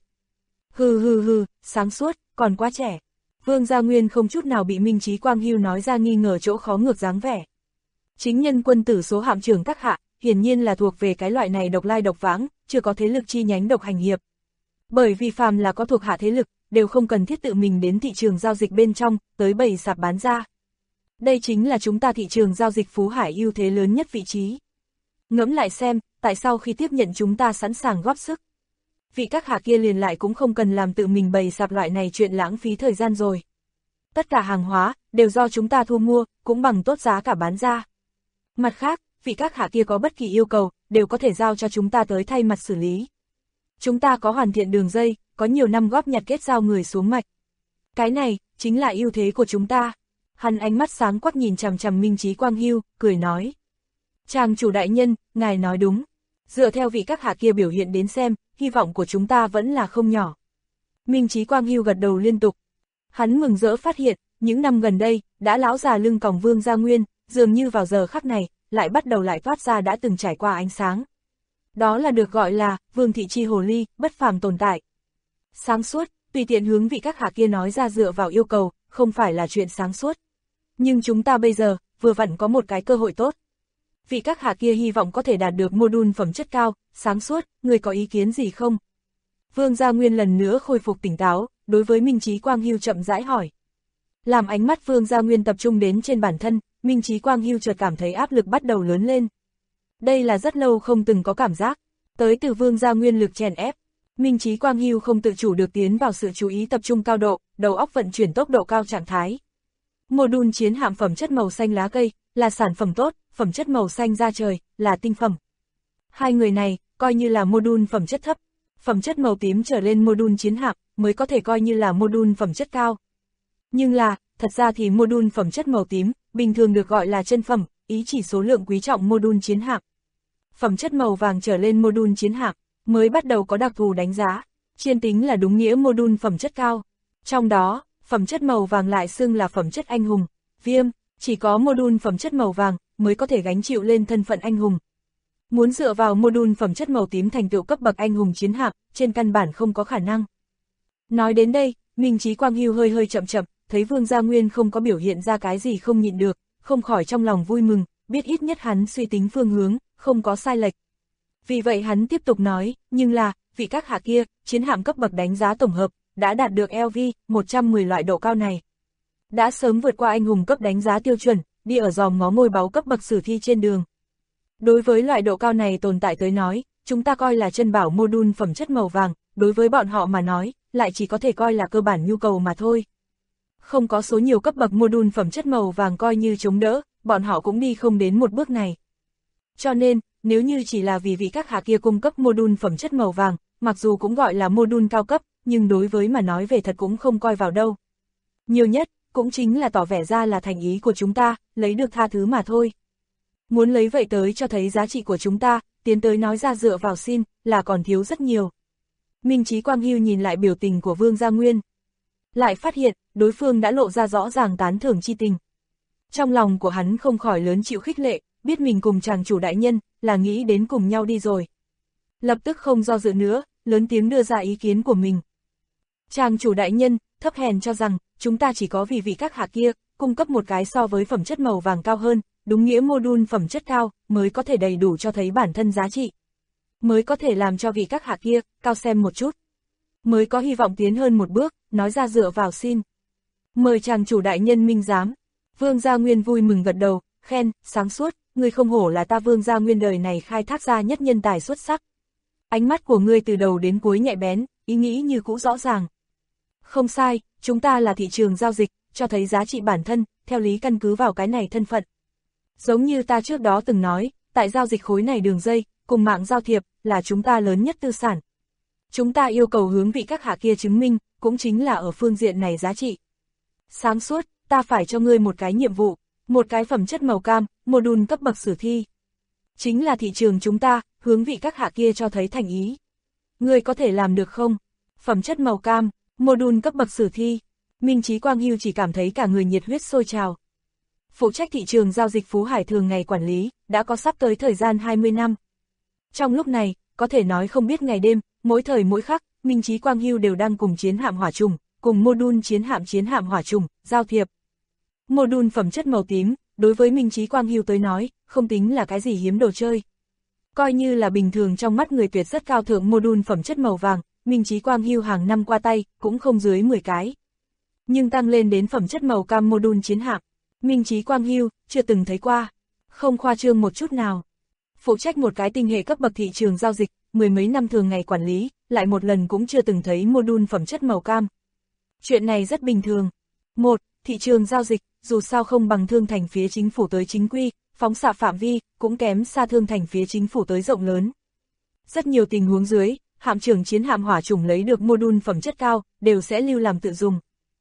Hừ, sáng suốt, còn quá trẻ. Vương Gia Nguyên không chút nào bị Minh Chí Quang Hưu nói ra nghi ngờ chỗ khó ngược dáng vẻ. Chính nhân quân tử số hạm trưởng các hạ, hiển nhiên là thuộc về cái loại này độc lai độc vãng, chưa có thế lực chi nhánh độc hành hiệp. Bởi vì phàm là có thuộc hạ thế lực, đều không cần thiết tự mình đến thị trường giao dịch bên trong, tới bày sạp bán ra. Đây chính là chúng ta thị trường giao dịch Phú Hải ưu thế lớn nhất vị trí. Ngẫm lại xem, tại sao khi tiếp nhận chúng ta sẵn sàng góp sức. Vị các hạ kia liền lại cũng không cần làm tự mình bày sạp loại này chuyện lãng phí thời gian rồi. Tất cả hàng hóa, đều do chúng ta thu mua, cũng bằng tốt giá cả bán ra. Mặt khác, vị các hạ kia có bất kỳ yêu cầu, đều có thể giao cho chúng ta tới thay mặt xử lý. Chúng ta có hoàn thiện đường dây, có nhiều năm góp nhặt kết giao người xuống mạch. Cái này, chính là ưu thế của chúng ta. Hắn ánh mắt sáng quắc nhìn chằm chằm Minh Chí Quang Hưu, cười nói. Chàng chủ đại nhân, ngài nói đúng. Dựa theo vị các hạ kia biểu hiện đến xem, hy vọng của chúng ta vẫn là không nhỏ. Minh Chí Quang Hưu gật đầu liên tục. Hắn mừng rỡ phát hiện, những năm gần đây, đã lão già lưng còng Vương Gia Nguyên, dường như vào giờ khắc này, lại bắt đầu lại toát ra đã từng trải qua ánh sáng. Đó là được gọi là, Vương Thị Chi Hồ Ly, bất phàm tồn tại. Sáng suốt, tùy tiện hướng vị các hạ kia nói ra dựa vào yêu cầu, không phải là chuyện sáng suốt. Nhưng chúng ta bây giờ, vừa vặn có một cái cơ hội tốt. Vị các hạ kia hy vọng có thể đạt được module phẩm chất cao, sáng suốt, người có ý kiến gì không? Vương Gia Nguyên lần nữa khôi phục tỉnh táo, đối với Minh Chí Quang Hưu chậm rãi hỏi. Làm ánh mắt Vương Gia Nguyên tập trung đến trên bản thân, Minh Chí Quang Hưu chợt cảm thấy áp lực bắt đầu lớn lên. Đây là rất lâu không từng có cảm giác, tới từ Vương Gia Nguyên lực chèn ép. Minh Chí Quang Hưu không tự chủ được tiến vào sự chú ý tập trung cao độ, đầu óc vận chuyển tốc độ cao trạng thái. Module chiến hạm phẩm chất màu xanh lá cây, là sản phẩm tốt, phẩm chất màu xanh da trời, là tinh phẩm. Hai người này, coi như là module phẩm chất thấp, phẩm chất màu tím trở lên module chiến hạm, mới có thể coi như là module phẩm chất cao. Nhưng là, thật ra thì module phẩm chất màu tím, bình thường được gọi là chân phẩm, ý chỉ số lượng quý trọng module chiến hạm. Phẩm chất màu vàng trở lên module chiến hạm, mới bắt đầu có đặc thù đánh giá, chiên tính là đúng nghĩa module phẩm chất cao. Trong đó, phẩm chất màu vàng lại xưng là phẩm chất anh hùng, viêm, chỉ có module phẩm chất màu vàng, mới có thể gánh chịu lên thân phận anh hùng. Muốn dựa vào module phẩm chất màu tím thành tựu cấp bậc anh hùng chiến hạm, trên căn bản không có khả năng. Nói đến đây, Minh Chí Quang Hưu hơi chậm, thấy Vương Gia Nguyên không có biểu hiện ra cái gì không nhịn được, không khỏi trong lòng vui mừng, biết ít nhất hắn suy tính phương hướng, không có sai lệch. Vì vậy hắn tiếp tục nói, nhưng là, vị các hạ kia, chiến hạm cấp bậc đánh giá tổng hợp, đã đạt được LV, 110 loại độ cao này. Đã sớm vượt qua anh hùng cấp đánh giá tiêu chuẩn, đi ở dòm ngó ngôi báu cấp bậc sử thi trên đường. Đối với loại độ cao này tồn tại tới nói, chúng ta coi là chân bảo module phẩm chất màu vàng, đối với bọn họ mà nói, lại chỉ có thể coi là cơ bản nhu cầu mà thôi. Không có số nhiều cấp bậc module phẩm chất màu vàng coi như chống đỡ, bọn họ cũng đi không đến một bước này. Cho nên, nếu như chỉ là vì vị các hạ kia cung cấp module phẩm chất màu vàng, mặc dù cũng gọi là module cao cấp, nhưng đối với mà nói về thật cũng không coi vào đâu. Nhiều nhất, cũng chính là tỏ vẻ ra là thành ý của chúng ta, lấy được tha thứ mà thôi. Muốn lấy vậy tới cho thấy giá trị của chúng ta, tiến tới nói ra dựa vào xin, là còn thiếu rất nhiều. Minh Chí Quang Hưu nhìn lại biểu tình của Vương Gia Nguyên. Lại phát hiện, đối phương đã lộ ra rõ ràng tán thưởng chi tình. Trong lòng của hắn không khỏi lớn chịu khích lệ, biết mình cùng chàng chủ đại nhân, là nghĩ đến cùng nhau đi rồi. Lập tức không do dự nữa, lớn tiếng đưa ra ý kiến của mình. Chàng chủ đại nhân, thấp hèn cho rằng, chúng ta chỉ có vì vị các hạ kia, cung cấp một cái so với phẩm chất màu vàng cao hơn, đúng nghĩa module phẩm chất cao, mới có thể đầy đủ cho thấy bản thân giá trị. Mới có thể làm cho vị các hạ kia, cao xem một chút. Mới có hy vọng tiến hơn một bước, nói ra dựa vào xin. Mời chàng chủ đại nhân minh giám. Vương Gia Nguyên vui mừng gật đầu, khen, sáng suốt, ngươi không hổ là ta Vương Gia Nguyên đời này khai thác ra nhất nhân tài xuất sắc. Ánh mắt của ngươi từ đầu đến cuối nhạy bén, ý nghĩ như cũ rõ ràng. Không sai, chúng ta là thị trường giao dịch, cho thấy giá trị bản thân, theo lý căn cứ vào cái này thân phận. Giống như ta trước đó từng nói, tại giao dịch khối này đường dây, cùng mạng giao thiệp, là chúng ta lớn nhất tư sản. Chúng ta yêu cầu hướng vị các hạ kia chứng minh, cũng chính là ở phương diện này giá trị. Sáng suốt, ta phải cho ngươi một cái nhiệm vụ, một cái phẩm chất màu cam, module cấp bậc sử thi. Chính là thị trường chúng ta, hướng vị các hạ kia cho thấy thành ý. Ngươi có thể làm được không? Phẩm chất màu cam, module cấp bậc sử thi. Minh Chí Quang Hưu chỉ cảm thấy cả người nhiệt huyết sôi trào. Phụ trách thị trường giao dịch Phú Hải thường ngày quản lý, đã có sắp tới thời gian 20 năm. Trong lúc này, có thể nói không biết ngày đêm, mỗi thời mỗi khắc, Minh Chí Quang Hưu đều đang cùng chiến hạm hỏa trùng, cùng module chiến hạm hỏa trùng, giao thiệp. Module phẩm chất màu tím, đối với Minh Chí Quang Hưu tới nói, không tính là cái gì hiếm đồ chơi. Coi như là bình thường trong mắt người tuyệt rất cao thượng module phẩm chất màu vàng, Minh Chí Quang Hưu hàng năm qua tay, cũng không dưới 10 cái. Nhưng tăng lên đến phẩm chất màu cam module chiến hạm, Minh Chí Quang Hưu chưa từng thấy qua. Không khoa trương một chút nào. Phụ trách một cái tinh hệ cấp bậc thị trường giao dịch, mười mấy năm thường ngày quản lý, lại một lần cũng chưa từng thấy module phẩm chất màu cam. Chuyện này rất bình thường. Một, thị trường giao dịch, dù sao không bằng thương thành phía chính phủ tới chính quy, phóng xạ phạm vi, cũng kém xa thương thành phía chính phủ tới rộng lớn. Rất nhiều tình huống dưới, hạm trưởng chiến hạm hỏa chủng lấy được module phẩm chất cao, đều sẽ lưu làm tự dùng.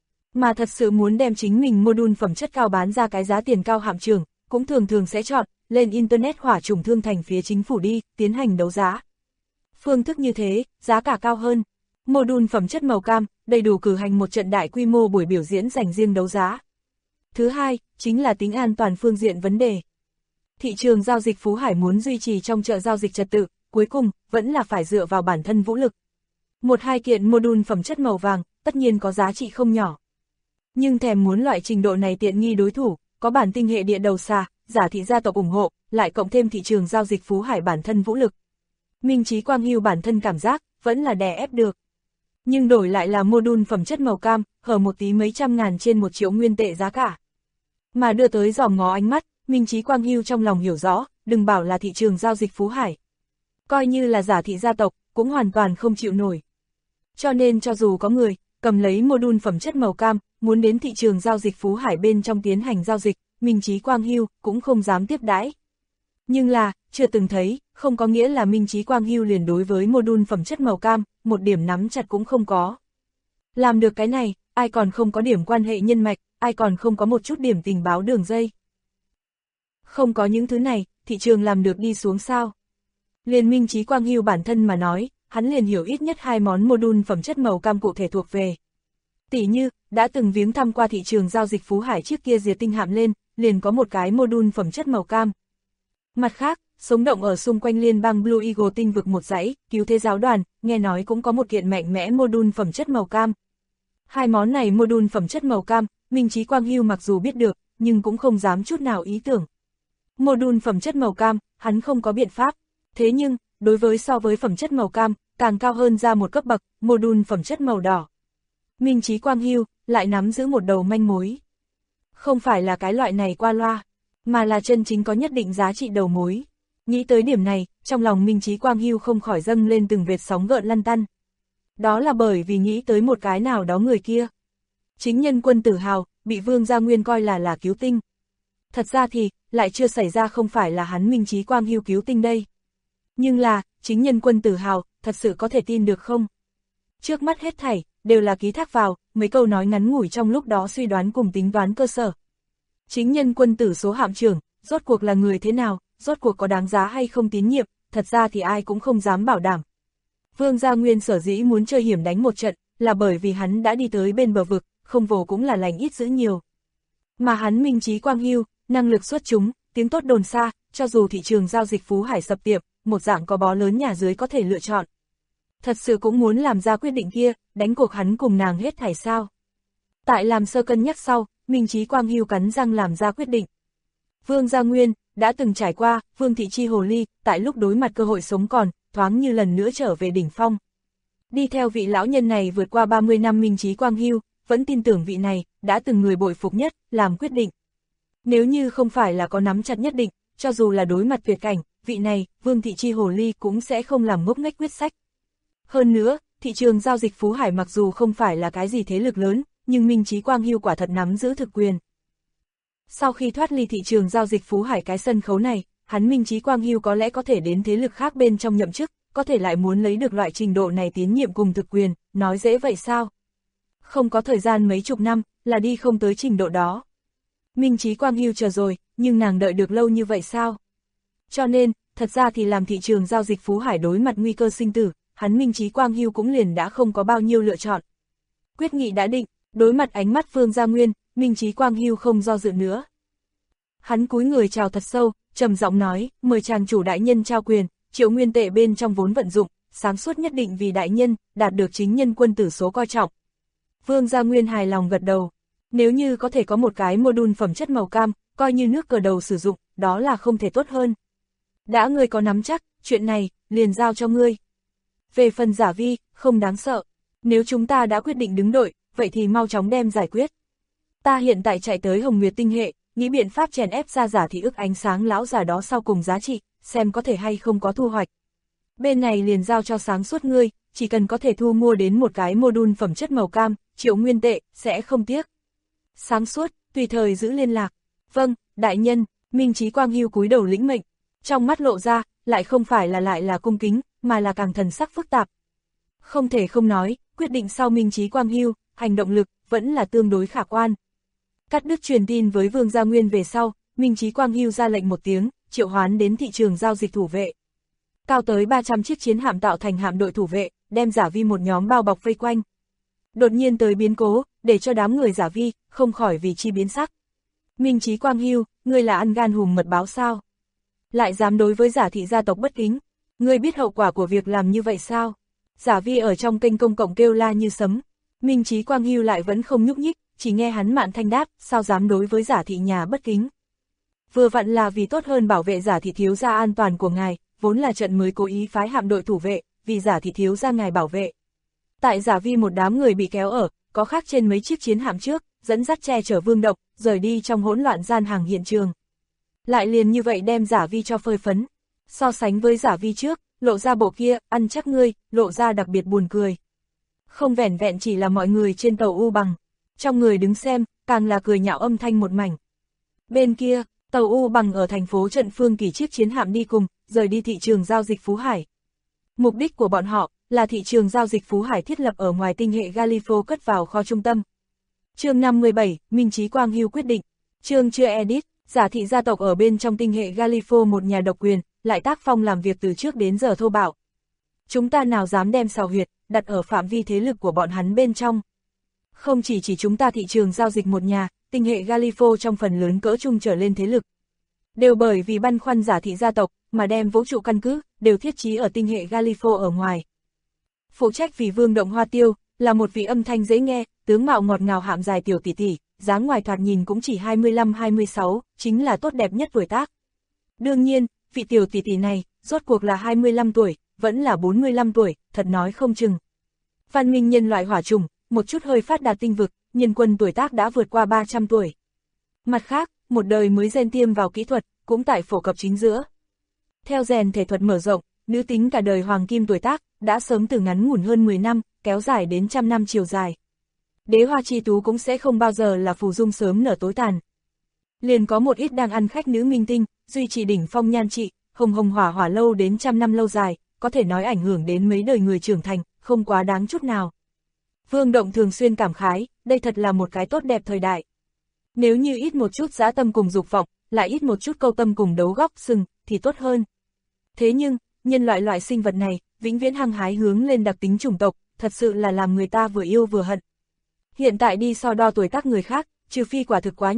Mà thật sự muốn đem chính mình module phẩm chất cao bán ra cái giá tiền cao hạm trưởng, cũng thường thường sẽ chọn, lên Internet hỏa chủng thương thành phía chính phủ đi, tiến hành đấu giá. Phương thức như thế, giá cả cao hơn. Module phẩm chất màu cam, đầy đủ cử hành một trận đại quy mô buổi biểu diễn dành riêng đấu giá. Thứ hai, chính là tính an toàn phương diện vấn đề. Thị trường giao dịch Phú Hải muốn duy trì trong chợ giao dịch trật tự, cuối cùng, vẫn là phải dựa vào bản thân vũ lực. Một hai kiện module phẩm chất màu vàng, tất nhiên có giá trị không nhỏ. Nhưng thèm muốn loại trình độ này tiện nghi đối thủ, có bản tinh hệ địa đầu xa, giả thị gia tộc ủng hộ, lại cộng thêm thị trường giao dịch Phú Hải bản thân vũ lực. Minh Chí Quang Hưu bản thân cảm giác, vẫn là đè ép được. Nhưng đổi lại là module phẩm chất màu cam, hở một tí mấy trăm ngàn trên 1 triệu nguyên tệ giá cả. Mà đưa tới dòm ngó ánh mắt, Minh Chí Quang Hưu trong lòng hiểu rõ, đừng bảo là thị trường giao dịch Phú Hải. Coi như là giả thị gia tộc, cũng hoàn toàn không chịu nổi. Cho nên cho dù có người, cầm lấy module phẩm chất màu cam, muốn đến thị trường giao dịch Phú Hải bên trong tiến hành giao dịch, Minh Chí Quang Hưu cũng không dám tiếp đãi. Nhưng là, chưa từng thấy, không có nghĩa là Minh Chí Quang Hưu liền đối với module phẩm chất màu cam, một điểm nắm chặt cũng không có. Làm được cái này, ai còn không có điểm quan hệ nhân mạch, ai còn không có một chút điểm tình báo đường dây. Không có những thứ này, thị trường làm được đi xuống sao? Liền Minh Chí Quang Hưu bản thân mà nói, hắn liền hiểu ít nhất 2 món module phẩm chất màu cam cụ thể thuộc về. Tỷ như, đã từng viếng thăm qua thị trường giao dịch Phú Hải trước kia diệt tinh hạm lên, liền có một cái module phẩm chất màu cam. Mặt khác, sống động ở xung quanh liên bang Blue Eagle tinh vực một dãy, cứu thế giáo đoàn, nghe nói cũng có một kiện mạnh mẽ module phẩm chất màu cam. 2 món này module phẩm chất màu cam, Minh Chí Quang Hưu mặc dù biết được, nhưng cũng không dám chút nào ý tưởng. Module phẩm chất màu cam, hắn không có biện pháp. Thế nhưng, đối với so với phẩm chất màu cam, càng cao hơn ra một cấp bậc, module phẩm chất màu đỏ. Minh Chí Quang Hưu lại nắm giữ một đầu manh mối. Không phải là cái loại này qua loa, mà là chân chính có nhất định giá trị đầu mối. Nghĩ tới điểm này, trong lòng Minh Chí Quang Hưu không khỏi dâng lên từng vệt sóng gợn lăn tăn. Đó là bởi vì nghĩ tới một cái nào đó người kia. Chính nhân Quân Tử Hào, bị Vương Gia Nguyên coi là cứu tinh. Thật ra thì, lại chưa xảy ra không phải là hắn Minh Chí Quang Hưu cứu tinh đây. Nhưng là, chính nhân Quân Tử Hào, thật sự có thể tin được không? Trước mắt hết thảy, đều là ký thác vào, mấy câu nói ngắn ngủi trong lúc đó suy đoán cùng tính toán cơ sở. Chính nhân Quân Tử số hạm trưởng, rốt cuộc là người thế nào, rốt cuộc có đáng giá hay không tín nhiệm, thật ra thì ai cũng không dám bảo đảm. Vương Gia Nguyên sở dĩ muốn chơi hiểm đánh một trận, là bởi vì hắn đã đi tới bên bờ vực, không vồ cũng là lành ít dữ nhiều. Mà hắn minh trí quang hưu, năng lực xuất chúng, tiếng tốt đồn xa, cho dù thị trường giao dịch Phú Hải sập tiệm, một dạng có bó lớn nhà dưới có thể lựa chọn. Thật sự cũng muốn làm ra quyết định kia, đánh cuộc hắn cùng nàng hết thảy sao. Tại làm sơ cân nhắc sau, minh trí quang hưu cắn răng làm ra quyết định. Vương Gia Nguyên, đã từng trải qua, Vương Thị Chi hồ ly, tại lúc đối mặt cơ hội sống còn, thoáng như lần nữa trở về đỉnh phong. Đi theo vị lão nhân này vượt qua 30 năm minh trí quang hưu, vẫn tin tưởng vị này, đã từng người bội phục nhất, làm quyết định. Nếu như không phải là có nắm chặt nhất định, cho dù là đối mặt tuyệt cảnh, vị này, Vương Thị Chi hồ ly cũng sẽ không làm ngốc nghếch quyết sách. Hơn nữa, thị trường giao dịch Phú Hải mặc dù không phải là cái gì thế lực lớn, nhưng minh trí quang hưu quả thật nắm giữ thực quyền. Sau khi thoát ly thị trường giao dịch Phú Hải cái sân khấu này, hắn minh trí quang hưu có lẽ có thể đến thế lực khác bên trong nhậm chức, có thể lại muốn lấy được loại trình độ này tín nhiệm cùng thực quyền, nói dễ vậy sao? Không có thời gian mấy chục năm, là đi không tới trình độ đó. Minh trí quang hưu chờ rồi, nhưng nàng đợi được lâu như vậy sao? Cho nên, thật ra thì làm thị trường giao dịch Phú Hải đối mặt nguy cơ sinh tử, hắn minh trí quang hưu cũng liền đã không có bao nhiêu lựa chọn. Quyết nghị đã định, đối mặt ánh mắt Vương Gia Nguyên, minh trí quang hưu không do dự nữa. Hắn cúi người chào thật sâu, trầm giọng nói, mời chàng chủ đại nhân trao quyền, triệu nguyên tệ bên trong vốn vận dụng, sáng suốt nhất định vì đại nhân, đạt được chính nhân quân tử số coi trọng. Vương Gia Nguyên hài lòng gật đầu, nếu như có thể có một cái module phẩm chất màu cam, coi như nước cờ đầu sử dụng, đó là không thể tốt hơn. Đã ngươi có nắm chắc, chuyện này, liền giao cho ngươi. Về phần giả vi, không đáng sợ. Nếu chúng ta đã quyết định đứng đội, vậy thì mau chóng đem giải quyết. Ta hiện tại chạy tới Hồng Nguyệt tinh hệ, nghĩ biện pháp chèn ép ra giả thị ức ánh sáng lão già đó sau cùng giá trị, xem có thể hay không có thu hoạch. Bên này liền giao cho sáng suốt ngươi, chỉ cần có thể thu mua đến một cái module phẩm chất màu cam, triệu nguyên tệ, sẽ không tiếc. Sáng suốt, tùy thời giữ liên lạc. Vâng, đại nhân, minh trí quang hưu cúi đầu lĩnh mệnh. Trong mắt lộ ra, lại không phải là lại là cung kính, mà là càng thần sắc phức tạp. Không thể không nói, quyết định sau minh trí quang hưu, hành động lực, vẫn là tương đối khả quan. Cắt đứt truyền tin với Vương Gia Nguyên về sau, minh trí quang hưu ra lệnh một tiếng, triệu hoán đến thị trường giao dịch thủ vệ. Cao tới 300 chiếc chiến hạm tạo thành hạm đội thủ vệ, đem giả vi một nhóm bao bọc vây quanh. Đột nhiên tới biến cố, để cho đám người giả vi, không khỏi vì chi biến sắc. Minh trí quang hưu, ngươi là ăn gan hùm mật báo sao? Lại dám đối với giả thị gia tộc bất kính, ngươi biết hậu quả của việc làm như vậy sao? Giả vi ở trong kênh công cộng kêu la như sấm, minh trí quang hưu lại vẫn không nhúc nhích, chỉ nghe hắn mạn thanh đáp, sao dám đối với giả thị nhà bất kính. Vừa vặn là vì tốt hơn bảo vệ giả thị thiếu gia an toàn của ngài, vốn là trận mới cố ý phái hạm đội thủ vệ, vì giả thị thiếu gia ngài bảo vệ. Tại giả vi một đám người bị kéo ở, có khác trên mấy chiếc chiến hạm trước, dẫn dắt che chở Vương Độc, rời đi trong hỗn loạn gian hàng hiện trường. Lại liền như vậy đem giả vi cho phơi phấn. So sánh với giả vi trước, lộ ra bộ kia, ăn chắc ngươi, lộ ra đặc biệt buồn cười. Không vẻn vẹn chỉ là mọi người trên tàu U Bằng. Trong người đứng xem, càng là cười nhạo âm thanh một mảnh. Bên kia, tàu U Bằng ở thành phố Trận Phương Kỳ chiếc chiến hạm đi cùng, rời đi thị trường giao dịch Phú Hải. Mục đích của bọn họ, là thị trường giao dịch Phú Hải thiết lập ở ngoài tinh hệ Galifo cất vào kho trung tâm. Chương 57, Minh trí quang hưu quyết định. Chương chưa edit, giả thị gia tộc ở bên trong tinh hệ Galifo một nhà độc quyền, lại tác phong làm việc từ trước đến giờ thô bạo. Chúng ta nào dám đem sào huyệt, đặt ở phạm vi thế lực của bọn hắn bên trong. Không chỉ chúng ta thị trường giao dịch một nhà, tinh hệ Galifo trong phần lớn cỡ trung trở lên thế lực. Đều bởi vì băn khoăn giả thị gia tộc, mà đem vũ trụ căn cứ, đều thiết trí ở tinh hệ Galifo ở ngoài. Phụ trách vì Vương Động Hoa Tiêu, là một vị âm thanh dễ nghe, tướng mạo ngọt ngào hạm dài tiểu tỷ tỷ, dáng ngoài thoạt nhìn cũng chỉ 25-26, chính là tốt đẹp nhất tuổi tác. Đương nhiên, vị tiểu tỷ tỷ này, rốt cuộc là 25 tuổi, vẫn là 45 tuổi, thật nói không chừng. Văn minh nhân loại hỏa trùng, một chút hơi phát đạt tinh vực, nhân quân tuổi tác đã vượt qua 300 tuổi. Mặt khác, một đời mới gen tiêm vào kỹ thuật, cũng tại phổ cập chính giữa. Theo rèn thể thuật mở rộng, nữ tính cả đời hoàng kim tuổi tác, đã sớm từ ngắn ngủn hơn 10 năm, kéo dài đến trăm năm chiều dài. Đế hoa chi tú cũng sẽ không bao giờ là phù dung sớm nở tối tàn. Liền có một ít đang ăn khách nữ minh tinh, duy trì đỉnh phong nhan trị, hồng hồng hỏa hỏa lâu đến trăm năm lâu dài, có thể nói ảnh hưởng đến mấy đời người trưởng thành, không quá đáng chút nào. Vương Động thường xuyên cảm khái, đây thật là một cái tốt đẹp thời đại. Nếu như ít một chút dã tâm cùng dục vọng, lại ít một chút câu tâm cùng đấu góc sừng, thì tốt hơn. Thế nhưng, nhân loại sinh vật này, vĩnh viễn hăng hái hướng lên đặc tính chủng tộc, thật sự là làm người ta vừa yêu vừa hận. Hiện tại đi so đo tuổi tác người khác, trừ phi quả thực quá nhỏ,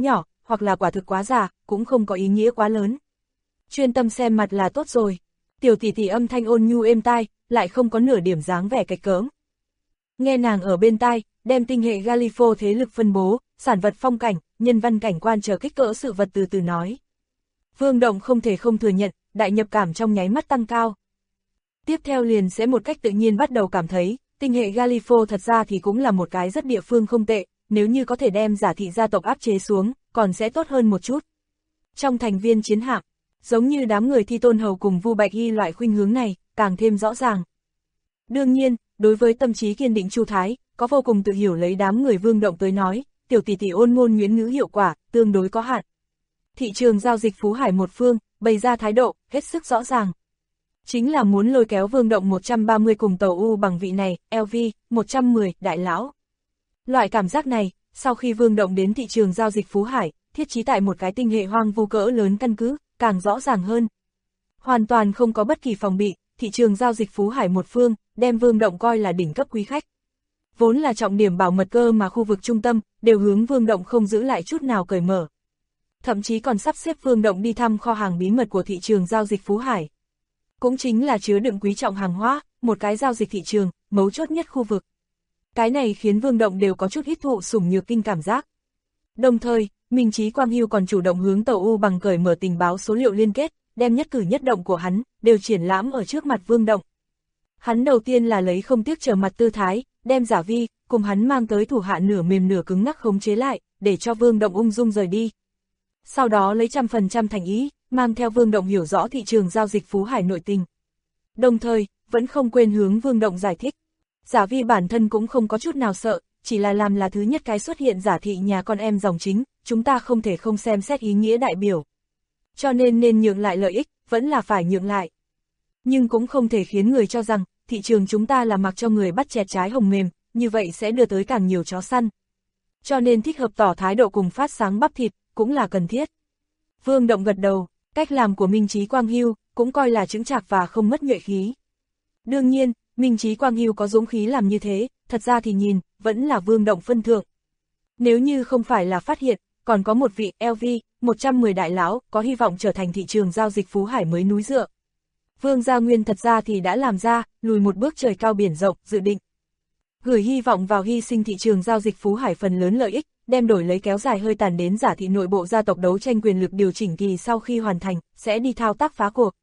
hoặc là quả thực quá giả, cũng không có ý nghĩa quá lớn. Chuyên tâm xem mặt là tốt rồi. Tiểu tỷ tỷ âm thanh ôn nhu êm tai, lại không có nửa điểm dáng vẻ kịch cỡm. Nghe nàng ở bên tai, đem tinh hệ Galifo thế lực phân bố, sản vật phong cảnh, nhân văn cảnh quan chờ kích cỡ sự vật từ từ nói. Vương Động không thể không thừa nhận, đại nhập cảm trong nháy mắt tăng cao. Tiếp theo liền sẽ một cách tự nhiên bắt đầu cảm thấy, tinh hệ Galifo thật ra thì cũng là một cái rất địa phương không tệ, nếu như có thể đem giả thị gia tộc áp chế xuống, còn sẽ tốt hơn một chút. Trong thành viên chiến hạm, giống như đám người Thi Tôn Hầu cùng Vu Bạch Y loại khuynh hướng này, càng thêm rõ ràng. Đương nhiên, đối với tâm trí kiên định Chu Thái, có vô cùng tự hiểu lấy đám người Vương Động tới nói, tiểu tỷ tỷ ôn ngôn nhuyễn ngữ hiệu quả, tương đối có hạn. Thị trường giao dịch Phú Hải một phương, bày ra thái độ, hết sức rõ ràng. Chính là muốn lôi kéo Vương Động 130 cùng tàu U bằng vị này, LV, 110, đại lão. Loại cảm giác này, sau khi Vương Động đến thị trường giao dịch Phú Hải, thiết trí tại một cái tinh hệ hoang vu cỡ lớn căn cứ, càng rõ ràng hơn. Hoàn toàn không có bất kỳ phòng bị, thị trường giao dịch Phú Hải một phương, đem Vương Động coi là đỉnh cấp quý khách. Vốn là trọng điểm bảo mật cơ mà khu vực trung tâm, đều hướng Vương Động không giữ lại chút nào cởi mở. Thậm chí còn sắp xếp Vương Động đi thăm kho hàng bí mật của thị trường giao dịch Phú Hải. Cũng chính là chứa đựng quý trọng hàng hóa, một cái giao dịch thị trường, mấu chốt nhất khu vực. Cái này khiến Vương Động đều có chút hít thụ sủng nhược kinh cảm giác. Đồng thời, Minh Chí Quang Hưu còn chủ động hướng tàu U bằng cởi mở tình báo số liệu liên kết, đem nhất cử nhất động của hắn, đều triển lãm ở trước mặt Vương Động. Hắn đầu tiên là lấy không tiếc trở mặt tư thái, đem Giả Vi, cùng hắn mang tới thủ hạ nửa mềm nửa cứng ngắc khống chế lại, để cho Vương Động ung dung rời đi. Sau đó lấy 100% thành ý, mang theo Vương Động hiểu rõ thị trường giao dịch Phú Hải nội tình. Đồng thời, vẫn không quên hướng Vương Động giải thích. Giả Vi bản thân cũng không có chút nào sợ, chỉ là làm là thứ nhất cái xuất hiện giả thị nhà con em dòng chính, chúng ta không thể không xem xét ý nghĩa đại biểu. Cho nên nhượng lại lợi ích, vẫn là phải nhượng lại. Nhưng cũng không thể khiến người cho rằng, thị trường chúng ta là mặc cho người bắt chẹt trái hồng mềm, như vậy sẽ đưa tới càng nhiều chó săn. Cho nên thích hợp tỏ thái độ cùng phát sáng bắp thịt, cũng là cần thiết. Vương Động gật đầu, cách làm của Minh Chí Quang Hưu, cũng coi là chững chạc và không mất nhuệ khí. Đương nhiên, Minh Chí Quang Hưu có dũng khí làm như thế, thật ra thì nhìn, vẫn là Vương Động phân thượng. Nếu như không phải là phát hiện, còn có một vị LV, 110 đại lão, có hy vọng trở thành thị trường giao dịch Phú Hải mới núi dựa. Vương Gia Nguyên thật ra thì đã làm ra, lùi một bước trời cao biển rộng, dự định. Gửi hy vọng vào hy sinh thị trường giao dịch Phú Hải phần lớn lợi ích, đem đổi lấy kéo dài hơi tàn đến giả thị nội bộ gia tộc đấu tranh quyền lực điều chỉnh kỳ sau khi hoàn thành, sẽ đi thao tác phá cuộc.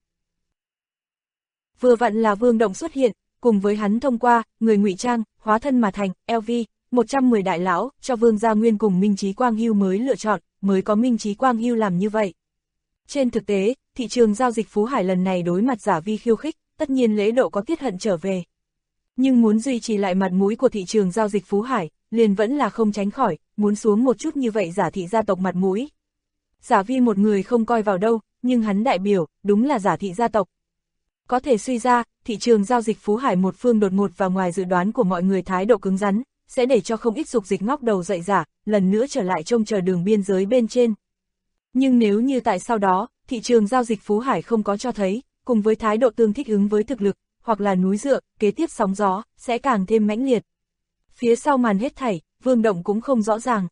Vừa vặn là Vương Động xuất hiện, cùng với hắn thông qua, người ngụy trang, hóa thân mà thành, LV, 110 đại lão, cho Vương Gia Nguyên cùng Minh Chí Quang Hưu mới lựa chọn, mới có Minh Chí Quang Hưu làm như vậy. Trên thực tế, thị trường giao dịch Phú Hải lần này đối mặt Giả Vi khiêu khích, tất nhiên lễ độ có tiết hận trở về. Nhưng muốn duy trì lại mặt mũi của thị trường giao dịch Phú Hải, liền vẫn là không tránh khỏi, muốn xuống một chút như vậy giả thị gia tộc mặt mũi. Giả Vi một người không coi vào đâu, nhưng hắn đại biểu, đúng là giả thị gia tộc. Có thể suy ra, thị trường giao dịch Phú Hải một phương đột ngột và ngoài dự đoán của mọi người thái độ cứng rắn, sẽ để cho không ít dục dịch ngóc đầu dậy giả, lần nữa trở lại trông chờ đường biên giới bên trên. Nhưng nếu như tại sau đó, thị trường giao dịch Phú Hải không có cho thấy, cùng với thái độ tương thích ứng với thực lực, hoặc là núi dựa, kế tiếp sóng gió, sẽ càng thêm mãnh liệt. Phía sau màn hết thảy, Vương Động cũng không rõ ràng.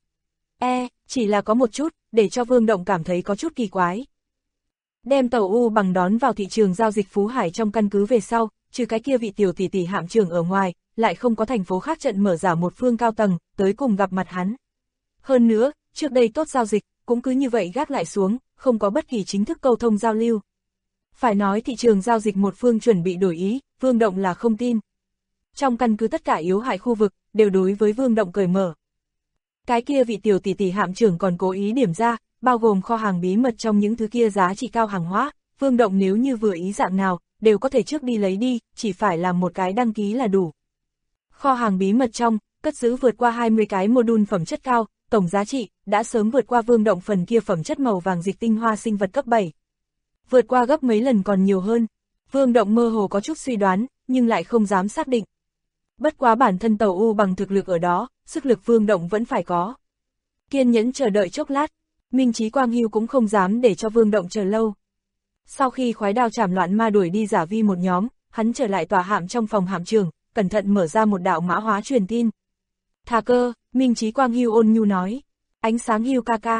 Chỉ là có một chút, để cho Vương Động cảm thấy có chút kỳ quái. Đem tàu U bằng đón vào thị trường giao dịch Phú Hải trong căn cứ về sau, trừ cái kia vị tiểu tỷ tỷ hạm trưởng ở ngoài, lại không có thành phố khác trận mở giả một phương cao tầng, tới cùng gặp mặt hắn. Hơn nữa, trước đây tốt giao dịch, cũng cứ như vậy gác lại xuống, không có bất kỳ chính thức câu thông giao lưu. Phải nói thị trường giao dịch một phương chuẩn bị đổi ý, Vương Động là không tin. Trong căn cứ tất cả yếu hại khu vực, đều đối với Vương Động cởi mở. Cái kia vị tiểu tỷ tỷ hạm trưởng còn cố ý điểm ra, bao gồm kho hàng bí mật trong những thứ kia giá trị cao hàng hóa, Vương Động nếu như vừa ý dạng nào, đều có thể trước đi lấy đi, chỉ phải làm một cái đăng ký là đủ. Kho hàng bí mật trong, cất giữ vượt qua 20 cái module phẩm chất cao, tổng giá trị, đã sớm vượt qua Vương Động phần kia phẩm chất màu vàng dịch tinh hoa sinh vật cấp 7. Vượt qua gấp mấy lần còn nhiều hơn. Vương Động mơ hồ có chút suy đoán, nhưng lại không dám xác định. Bất quá bản thân tàu U bằng thực lực ở đó, sức lực Vương Động vẫn phải có. Kiên nhẫn chờ đợi chốc lát, Minh Chí Quang Hưu cũng không dám để cho Vương Động chờ lâu. Sau khi khoái đao chảm loạn ma đuổi đi Giả Vi một nhóm, hắn trở lại tòa hạm trong phòng hạm trưởng, cẩn thận mở ra một đạo mã hóa truyền tin. Thà cơ, Minh Chí Quang Hưu ôn nhu nói, ánh sáng Hưu ca ca.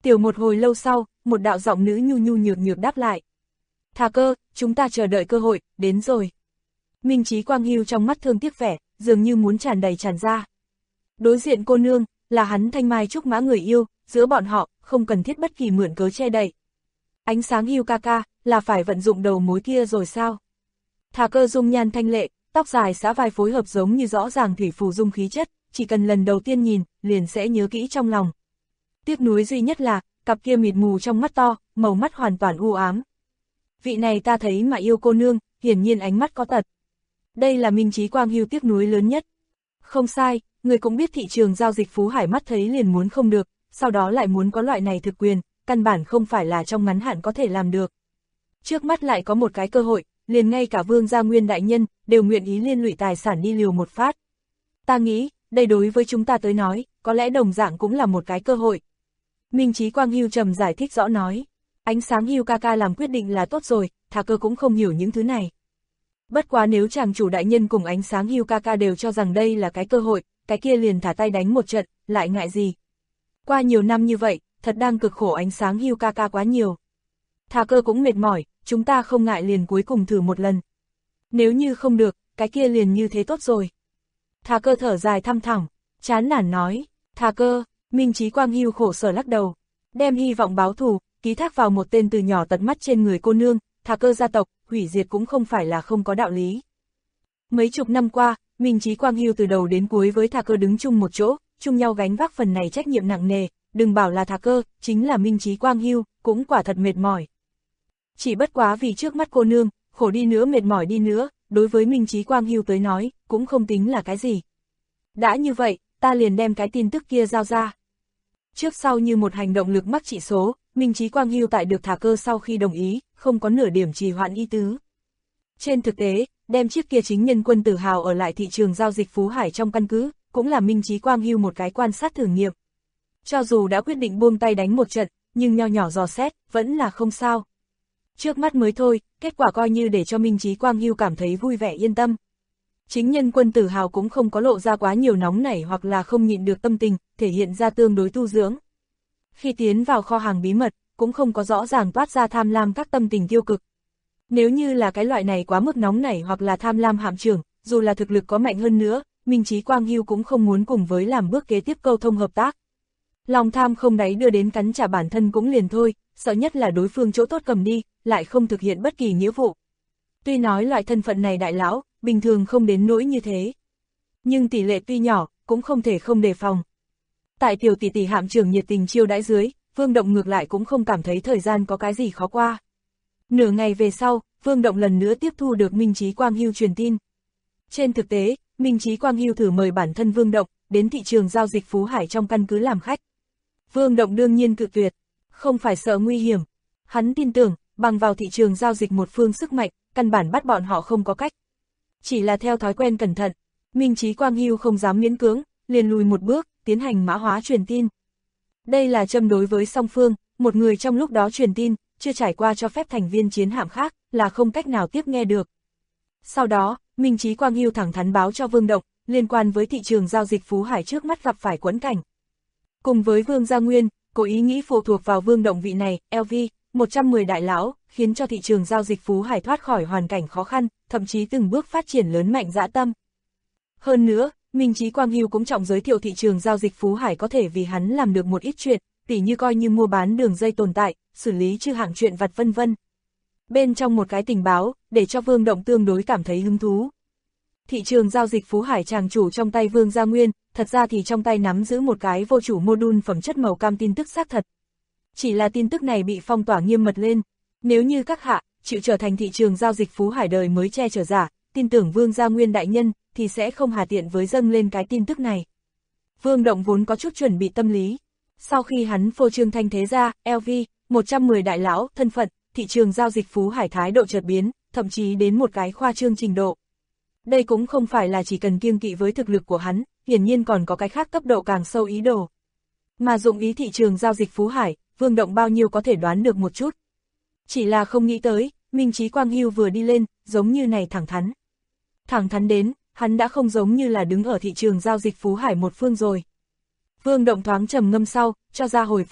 Tiểu một hồi lâu sau, một đạo giọng nữ nhu nhu nhược nhược đáp lại. Thà Cơ, chúng ta chờ đợi cơ hội, đến rồi. Minh Chí Quang hưu trong mắt thương tiếc vẻ, dường như muốn tràn đầy tràn ra. Đối diện cô nương, là hắn thanh mai trúc mã người yêu, giữa bọn họ, không cần thiết bất kỳ mượn cớ che đậy. Ánh sáng hưu ca ca, là phải vận dụng đầu mối kia rồi sao? Thà Cơ dung nhan thanh lệ, tóc dài xõa vai phối hợp giống như rõ ràng thủy phù dung khí chất, chỉ cần lần đầu tiên nhìn, liền sẽ nhớ kỹ trong lòng. Tiếc nuối duy nhất là, cặp kia mịt mù trong mắt to, màu mắt hoàn toàn u ám. Vị này ta thấy mà yêu cô nương, hiển nhiên ánh mắt có tật. Đây là Minh Chí Quang hưu tiếc nuối lớn nhất. Không sai, người cũng biết thị trường giao dịch Phú Hải mắt thấy liền muốn không được, sau đó lại muốn có loại này thực quyền, căn bản không phải là trong ngắn hạn có thể làm được. Trước mắt lại có một cái cơ hội, liền ngay cả Vương Gia Nguyên đại nhân, đều nguyện ý liên lụy tài sản đi liều một phát. Ta nghĩ, đây đối với chúng ta tới nói, có lẽ đồng dạng cũng là một cái cơ hội. Minh Chí Quang hưu trầm giải thích rõ nói. Ánh sáng hưu ca ca làm quyết định là tốt rồi, Thà Cơ cũng không hiểu những thứ này. Bất quá nếu chàng chủ đại nhân cùng ánh sáng hưu ca ca đều cho rằng đây là cái cơ hội, cái kia liền thả tay đánh một trận, lại ngại gì. Qua nhiều năm như vậy, thật đang cực khổ ánh sáng hưu ca ca quá nhiều. Thà Cơ cũng mệt mỏi, chúng ta không ngại liền cuối cùng thử một lần. Nếu như không được, cái kia liền như thế tốt rồi. Thà Cơ thở dài thăm thẳm, chán nản nói. Thà Cơ, Minh Chí Quang hưu khổ sở lắc đầu, đem hy vọng báo thù ký thác vào một tên từ nhỏ tận mắt trên người cô nương. Thà Cơ gia tộc, hủy diệt cũng không phải là không có đạo lý. Mấy chục năm qua, Minh Chí Quang hưu từ đầu đến cuối với Thà Cơ đứng chung một chỗ, chung nhau gánh vác phần này trách nhiệm nặng nề, đừng bảo là Thà Cơ, chính là Minh Chí Quang hưu, cũng quả thật mệt mỏi. Chỉ bất quá vì trước mắt cô nương, khổ đi nữa mệt mỏi đi nữa, đối với Minh Chí Quang hưu tới nói, cũng không tính là cái gì. Đã như vậy, ta liền đem cái tin tức kia giao ra. Trước sau như một hành động lực mắc trị số, Minh Chí Quang hưu tại được Thà Cơ sau khi đồng ý, không có nửa điểm trì hoãn ý tứ. Trên thực tế, đem chiếc kia chính nhân quân tự hào ở lại thị trường giao dịch Phú Hải trong căn cứ, cũng là Minh Chí Quang hưu một cái quan sát thử nghiệm. Cho dù đã quyết định buông tay đánh một trận, nhưng nho nhỏ dò xét, vẫn là không sao. Trước mắt mới thôi, kết quả coi như để cho Minh Chí Quang hưu cảm thấy vui vẻ yên tâm. Chính nhân quân tự hào cũng không có lộ ra quá nhiều nóng nảy hoặc là không nhịn được tâm tình, thể hiện ra tương đối tu dưỡng. Khi tiến vào kho hàng bí mật, cũng không có rõ ràng toát ra tham lam các tâm tình tiêu cực. Nếu như là cái loại này quá mức nóng nảy hoặc là tham lam hạm trưởng, dù là thực lực có mạnh hơn nữa, Minh Chí Quang hưu cũng không muốn cùng với làm bước kế tiếp câu thông hợp tác. Lòng tham không đáy đưa đến cắn trả bản thân cũng liền thôi, sợ nhất là đối phương chỗ tốt cầm đi, lại không thực hiện bất kỳ nghĩa vụ. Tuy nói loại thân phận này đại lão, bình thường không đến nỗi như thế. Nhưng tỷ lệ tuy nhỏ, cũng không thể không đề phòng. Tại tiểu tỷ tỷ hạm trưởng nhiệt tình chiêu đãi dưới, Vương Động ngược lại cũng không cảm thấy thời gian có cái gì khó qua. Nửa ngày về sau, Vương Động lần nữa tiếp thu được Minh Chí Quang hưu truyền tin. Trên thực tế, Minh Chí Quang hưu thử mời bản thân Vương Động, đến thị trường giao dịch Phú Hải trong căn cứ làm khách. Vương Động đương nhiên cự tuyệt, không phải sợ nguy hiểm. Hắn tin tưởng, bằng vào thị trường giao dịch một phương sức mạnh, căn bản bắt bọn họ không có cách. Chỉ là theo thói quen cẩn thận, Minh Chí Quang hưu không dám miễn cưỡng, liền lùi một bước, tiến hành mã hóa truyền tin. Đây là châm đối với song phương, một người trong lúc đó truyền tin, chưa trải qua cho phép thành viên chiến hạm khác, là không cách nào tiếp nghe được. Sau đó, Minh Chí Quang hưu thẳng thắn báo cho Vương Động, liên quan với thị trường giao dịch Phú Hải trước mắt gặp phải quẫn cảnh. Cùng với Vương Gia Nguyên, có ý nghĩ phụ thuộc vào Vương Động vị này, LV, 110 đại lão, khiến cho thị trường giao dịch Phú Hải thoát khỏi hoàn cảnh khó khăn, thậm chí từng bước phát triển lớn mạnh dã tâm. Hơn nữa, Minh Chí Quang hưu cũng trọng giới thiệu thị trường giao dịch Phú Hải có thể vì hắn làm được một ít chuyện, tỉ như coi như mua bán đường dây tồn tại, xử lý chư hạng chuyện vặt vân vân. Bên trong một cái tình báo, để cho Vương Động tương đối cảm thấy hứng thú. Thị trường giao dịch Phú Hải tràng chủ trong tay Vương Gia Nguyên, thật ra thì trong tay nắm giữ một cái vô chủ module phẩm chất màu cam tin tức xác thật. Chỉ là tin tức này bị phong tỏa nghiêm mật lên. Nếu như các hạ, chịu trở thành thị trường giao dịch Phú Hải đời mới che chở giả, tin tưởng Vương Gia Nguyên đại nhân, thì sẽ không hà tiện với dâng lên cái tin tức này. Vương Động vốn có chút chuẩn bị tâm lý. Sau khi hắn phô trương thanh thế ra, LV, 110 đại lão, thân phận, thị trường giao dịch Phú Hải thái độ chợt biến, thậm chí đến một cái khoa trương trình độ. Đây cũng không phải là chỉ cần kiêng kỵ với thực lực của hắn, hiển nhiên còn có cái khác cấp độ càng sâu ý đồ. Mà dụng ý thị trường giao dịch Phú Hải, Vương Động bao nhiêu có thể đoán được một chút. Chỉ là không nghĩ tới, Minh Chí Quang hưu vừa đi lên, giống như này thẳng thắn. Thẳng thắn đến, hắn đã không giống như là đứng ở thị trường giao dịch Phú Hải một phương rồi. Vương Động thoáng trầm ngâm sau, cho ra hồi phục.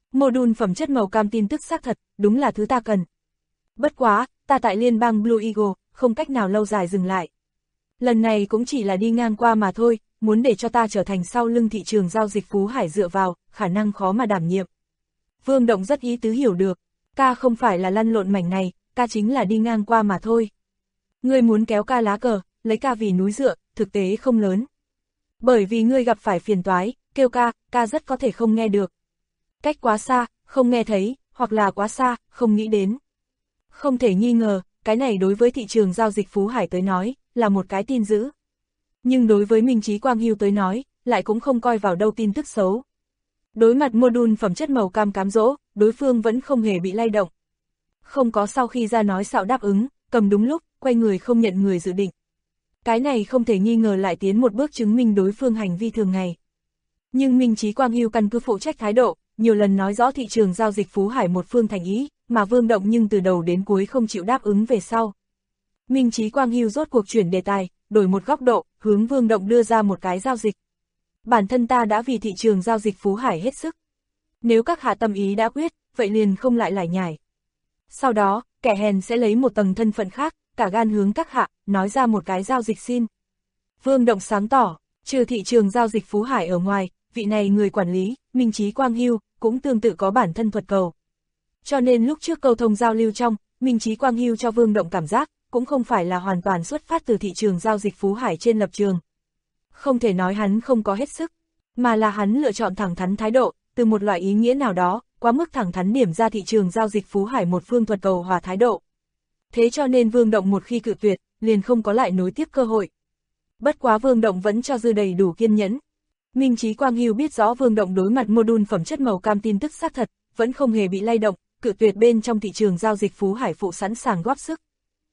Module phẩm chất màu cam tin tức xác thật, đúng là thứ ta cần. Bất quá, ta tại liên bang Blue Eagle, không cách nào lâu dài dừng lại. Lần này cũng chỉ là đi ngang qua mà thôi, muốn để cho ta trở thành sau lưng thị trường giao dịch Phú Hải dựa vào, khả năng khó mà đảm nhiệm. Vương Động rất ý tứ hiểu được, ca không phải là lăn lộn mảnh này, ca chính là đi ngang qua mà thôi. Ngươi muốn kéo ca lá cờ, lấy ca vì núi dựa, thực tế không lớn. Bởi vì ngươi gặp phải phiền toái, kêu ca, ca rất có thể không nghe được. Cách quá xa, không nghe thấy, hoặc là quá xa, không nghĩ đến. Không thể nghi ngờ, cái này đối với thị trường giao dịch Phú Hải tới nói, là một cái tin dữ. Nhưng đối với Minh Chí Quang Hưu tới nói, lại cũng không coi vào đâu tin tức xấu. Đối mặt module phẩm chất màu cam cám dỗ, đối phương vẫn không hề bị lay động. Không có sau khi ra nói xạo đáp ứng, cầm đúng lúc, quay người không nhận người dự định. Cái này không thể nghi ngờ lại tiến một bước chứng minh đối phương hành vi thường ngày. Nhưng Minh Chí Quang Hưu căn cứ phụ trách thái độ, nhiều lần nói rõ thị trường giao dịch Phú Hải một phương thành ý, mà Vương Động nhưng từ đầu đến cuối không chịu đáp ứng về sau. Minh Chí Quang Hưu rốt cuộc chuyển đề tài, đổi một góc độ, hướng Vương Động đưa ra một cái giao dịch. Bản thân ta đã vì thị trường giao dịch Phú Hải hết sức. Nếu các hạ tâm ý đã quyết, vậy liền không lại lải nhải. Sau đó, kẻ hèn sẽ lấy một tầng thân phận khác, cả gan hướng các hạ, nói ra một cái giao dịch xin. Vương Động sáng tỏ, trừ thị trường giao dịch Phú Hải ở ngoài, vị này người quản lý, Minh Chí Quang Hưu, cũng tương tự có bản thân thuật cầu. Cho nên lúc trước câu thông giao lưu trong, Minh Chí Quang Hưu cho Vương Động cảm giác, cũng không phải là hoàn toàn xuất phát từ thị trường giao dịch Phú Hải trên lập trường. Không thể nói hắn không có hết sức, mà là hắn lựa chọn thẳng thắn thái độ, từ một loại ý nghĩa nào đó, quá mức thẳng thắn điểm ra thị trường giao dịch Phú Hải một phương thuật cầu hòa thái độ. Thế cho nên Vương Động một khi cự tuyệt, liền không có lại nối tiếp cơ hội. Bất quá Vương Động vẫn cho dư đầy đủ kiên nhẫn. Minh Chí Quang Hưu biết rõ Vương Động đối mặt module phẩm chất màu cam tin tức xác thật, vẫn không hề bị lay động, cự tuyệt bên trong thị trường giao dịch Phú Hải phụ sẵn sàng góp sức.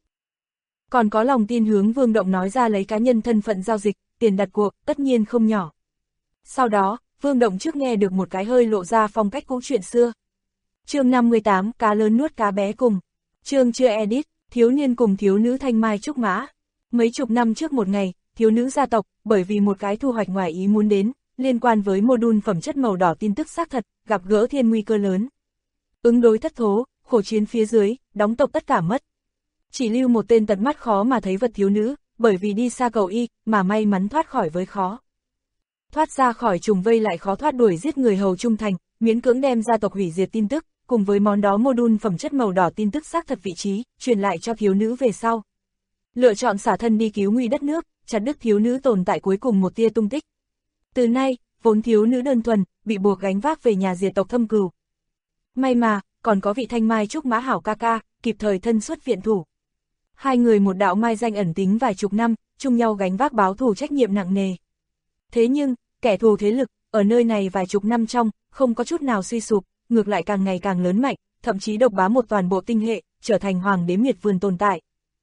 Còn có lòng tin hướng Vương Động nói ra lấy cá nhân thân phận giao dịch, tiền đặt cuộc, tất nhiên không nhỏ. Sau đó, Vương Động trước nghe được một cái hơi lộ ra phong cách cũ chuyện xưa. Chương 58, cá lớn nuốt cá bé cùng. Chương chưa edit, thiếu niên cùng thiếu nữ thanh mai trúc mã. Mấy chục năm trước một ngày, thiếu nữ gia tộc, bởi vì một cái thu hoạch ngoài ý muốn đến, liên quan với module phẩm chất màu đỏ tin tức xác thật, gặp gỡ thiên nguy cơ lớn. Ứng đối thất thố, khổ chiến phía dưới, đóng tộc tất cả mất. Chỉ lưu một tên tận mắt khó mà thấy vật thiếu nữ, bởi vì đi xa cầu y, mà may mắn thoát khỏi với khó. Thoát ra khỏi trùng vây lại khó thoát đuổi giết người hầu trung thành, miễn cưỡng đem gia tộc hủy diệt tin tức, cùng với món đó module phẩm chất màu đỏ tin tức xác thật vị trí, truyền lại cho thiếu nữ về sau. Lựa chọn xả thân đi cứu nguy đất nước, chặt đứt thiếu nữ tồn tại cuối cùng một tia tung tích. Từ nay, vốn thiếu nữ đơn thuần, bị buộc gánh vác về nhà diệt tộc thâm cừu. May mà, còn có vị thanh mai trúc mã hảo ca ca, kịp thời thân xuất viện thủ. Hai người một đạo mai danh ẩn tính vài chục năm, chung nhau gánh vác báo thù trách nhiệm nặng nề. Thế nhưng, kẻ thù thế lực, ở nơi này vài chục năm trong, không có chút nào suy sụp, ngược lại càng ngày càng lớn mạnh, thậm chí độc bá một toàn bộ tinh hệ, trở thành hoàng đế miệt vườn tồn tại.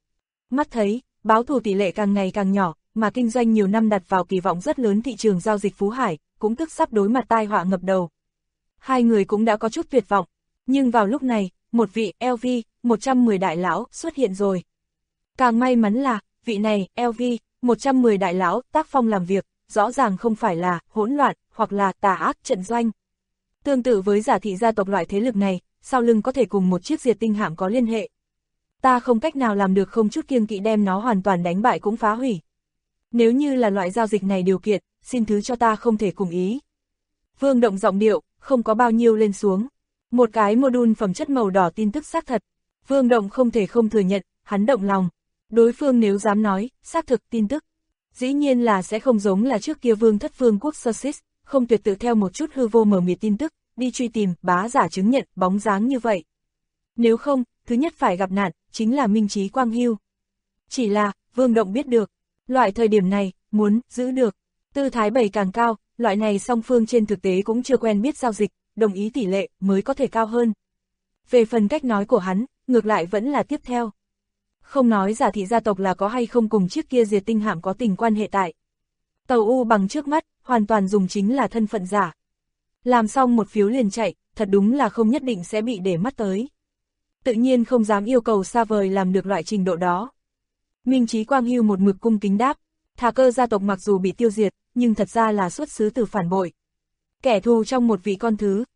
Mắt thấy, báo thù tỷ lệ càng ngày càng nhỏ, mà kinh doanh nhiều năm đặt vào kỳ vọng rất lớn thị trường giao dịch Phú Hải, cũng tức sắp đối mặt tai họa ngập đầu. Hai người cũng đã có chút tuyệt vọng, nhưng vào lúc này, một vị LV, 110 đại lão, xuất hiện rồi. Càng may mắn là, vị này, LV, 110 đại lão, tác phong làm việc, rõ ràng không phải là hỗn loạn, hoặc là tà ác trận doanh. Tương tự với giả thị gia tộc loại thế lực này, sau lưng có thể cùng một chiếc diệt tinh hạm có liên hệ. Ta không cách nào làm được không chút kiêng kỵ đem nó hoàn toàn đánh bại cũng phá hủy. Nếu như là loại giao dịch này điều kiện, xin thứ cho ta không thể cùng ý. Vương Động giọng điệu, không có bao nhiêu lên xuống. Một cái module phẩm chất màu đỏ tin tức xác thật. Vương Động không thể không thừa nhận, hắn động lòng. Đối phương nếu dám nói, xác thực tin tức. Dĩ nhiên là sẽ không giống là trước kia Vương Thất Vương quốc Sussex, không tuyệt tự theo một chút hư vô mờ mịt tin tức, đi truy tìm, bá giả chứng nhận, bóng dáng như vậy. Nếu không, thứ nhất phải gặp nạn, chính là Minh Chí Quang Hưu. Chỉ là, Vương Động biết được, loại thời điểm này, muốn, giữ được, tư thái bày càng cao, loại này song phương trên thực tế cũng chưa quen biết giao dịch, đồng ý tỷ lệ, mới có thể cao hơn. Về phần cách nói của hắn, ngược lại vẫn là tiếp theo. Không nói giả thị gia tộc là có hay không cùng chiếc kia diệt tinh hạm có tình quan hệ tại. Tàu U bằng trước mắt, hoàn toàn dùng chính là thân phận giả. Làm xong một phiếu liền chạy, thật đúng là không nhất định sẽ bị để mắt tới. Tự nhiên không dám yêu cầu xa vời làm được loại trình độ đó. Minh Chí Quang Hưu một mực cung kính đáp, Thà Cơ gia tộc mặc dù bị tiêu diệt, nhưng thật ra là xuất xứ từ phản bội. Kẻ thù trong một vị con thứ,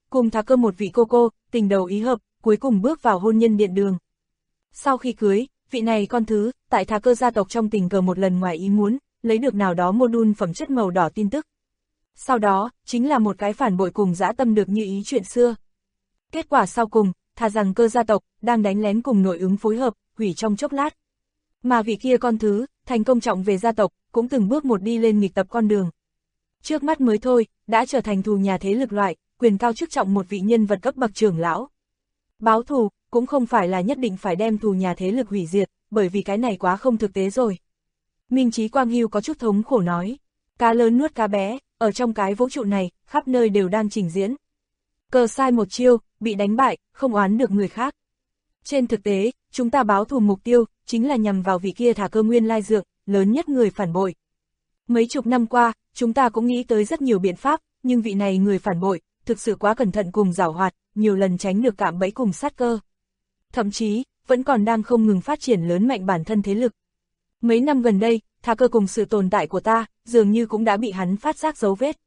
cùng Thà Cơ một vị cô, tình đầu ý hợp, cuối cùng bước vào hôn nhân điện đường. Sau khi cưới, vị này con thứ, tại Thà Cơ gia tộc trong tình cờ một lần ngoài ý muốn, lấy được nào đó module phẩm chất màu đỏ tin tức. Sau đó, chính là một cái phản bội cùng dã tâm được như ý chuyện xưa. Kết quả sau cùng, thà rằng Cơ gia tộc, đang đánh lén cùng nội ứng phối hợp, hủy trong chốc lát. Mà vị kia con thứ, thành công trọng về gia tộc, cũng từng bước một đi lên nghịch tập con đường. Trước mắt mới thôi, đã trở thành thù nhà thế lực loại, quyền cao chức trọng một vị nhân vật cấp bậc trưởng lão. Báo thù, cũng không phải là nhất định phải đem thù nhà thế lực hủy diệt, bởi vì cái này quá không thực tế rồi. Minh Chí Quang Hưu có chút thống khổ nói, cá lớn nuốt cá bé, ở trong cái vũ trụ này, khắp nơi đều đang trình diễn. Cờ sai một chiêu, bị đánh bại, không oán được người khác. Trên thực tế, chúng ta báo thù mục tiêu, chính là nhằm vào vị kia Thà Cơ nguyên lai dượng, lớn nhất người phản bội. Mấy chục năm qua, chúng ta cũng nghĩ tới rất nhiều biện pháp, nhưng vị này người phản bội, thực sự quá cẩn thận cùng giảo hoạt, nhiều lần tránh được cạm bẫy cùng sát cơ. Thậm chí, vẫn còn đang không ngừng phát triển lớn mạnh bản thân thế lực. Mấy năm gần đây, Thà Cơ cùng sự tồn tại của ta, dường như cũng đã bị hắn phát giác dấu vết.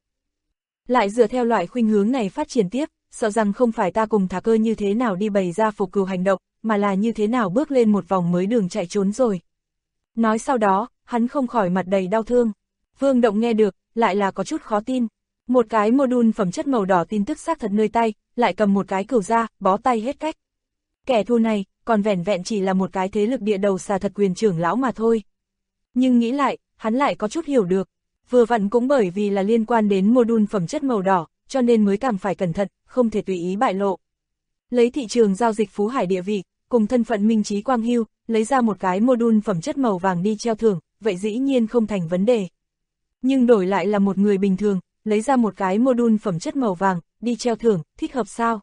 Lại dựa theo loại khuynh hướng này phát triển tiếp, sợ rằng không phải ta cùng Thà Cơ như thế nào đi bày ra phục cừu hành động, mà là như thế nào bước lên một vòng mới đường chạy trốn rồi. Nói sau đó, hắn không khỏi mặt đầy đau thương. Vương Động nghe được, lại là có chút khó tin. Một cái module phẩm chất màu đỏ tin tức xác thật nơi tay, lại cầm một cái cừu ra, bó tay hết cách. Kẻ thù này, còn vẻn vẹn chỉ là một cái thế lực địa đầu xà thật quyền trưởng lão mà thôi. Nhưng nghĩ lại, hắn lại có chút hiểu được. Vừa vặn cũng bởi vì là liên quan đến module phẩm chất màu đỏ, cho nên mới càng phải cẩn thận, không thể tùy ý bại lộ. Lấy thị trường giao dịch Phú Hải địa vị, cùng thân phận Minh Chí Quang Hưu, lấy ra một cái module phẩm chất màu vàng đi treo thưởng, vậy dĩ nhiên không thành vấn đề. Nhưng đổi lại là một người bình thường, lấy ra một cái module phẩm chất màu vàng, đi treo thưởng, thích hợp sao?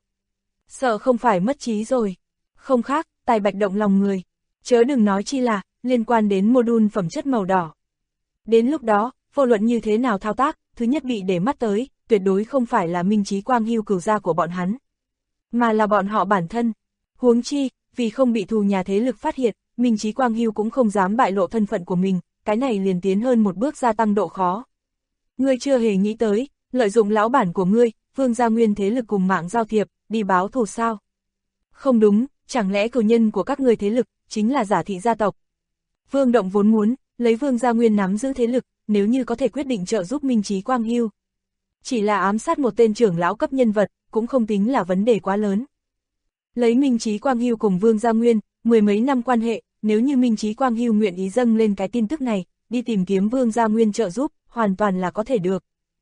Sợ không phải mất trí rồi. Không khác, tài bạch động lòng người. Chớ đừng nói chi là, liên quan đến module phẩm chất màu đỏ. Đến lúc đó, vô luận như thế nào thao tác, thứ nhất bị để mắt tới, tuyệt đối không phải là Minh Chí Quang Hưu cừu gia của bọn hắn, mà là bọn họ bản thân. Huống chi, vì không bị thù nhà thế lực phát hiện, Minh Chí Quang Hưu cũng không dám bại lộ thân phận của mình, cái này liền tiến hơn một bước gia tăng độ khó. Ngươi chưa hề nghĩ tới, lợi dụng lão bản của ngươi, Vương gia nguyên thế lực cùng mạng giao thiệp, đi báo thù sao? Không đúng, chẳng lẽ cừu nhân của các ngươi thế lực, chính là Giả Thị gia tộc? Vương Động vốn muốn, lấy Vương gia nguyên nắm giữ thế lực, nếu như có thể quyết định trợ giúp Minh Chí Quang Hưu. Chỉ là ám sát một tên trưởng lão cấp nhân vật, cũng không tính là vấn đề quá lớn. Lấy Minh Chí Quang Hưu cùng Vương gia nguyên, mười mấy năm quan hệ, nếu như Minh Chí Quang Hưu nguyện ý dâng lên cái tin tức này, đi tìm kiếm Vương gia nguyên trợ giúp, hoàn toàn là có thể được.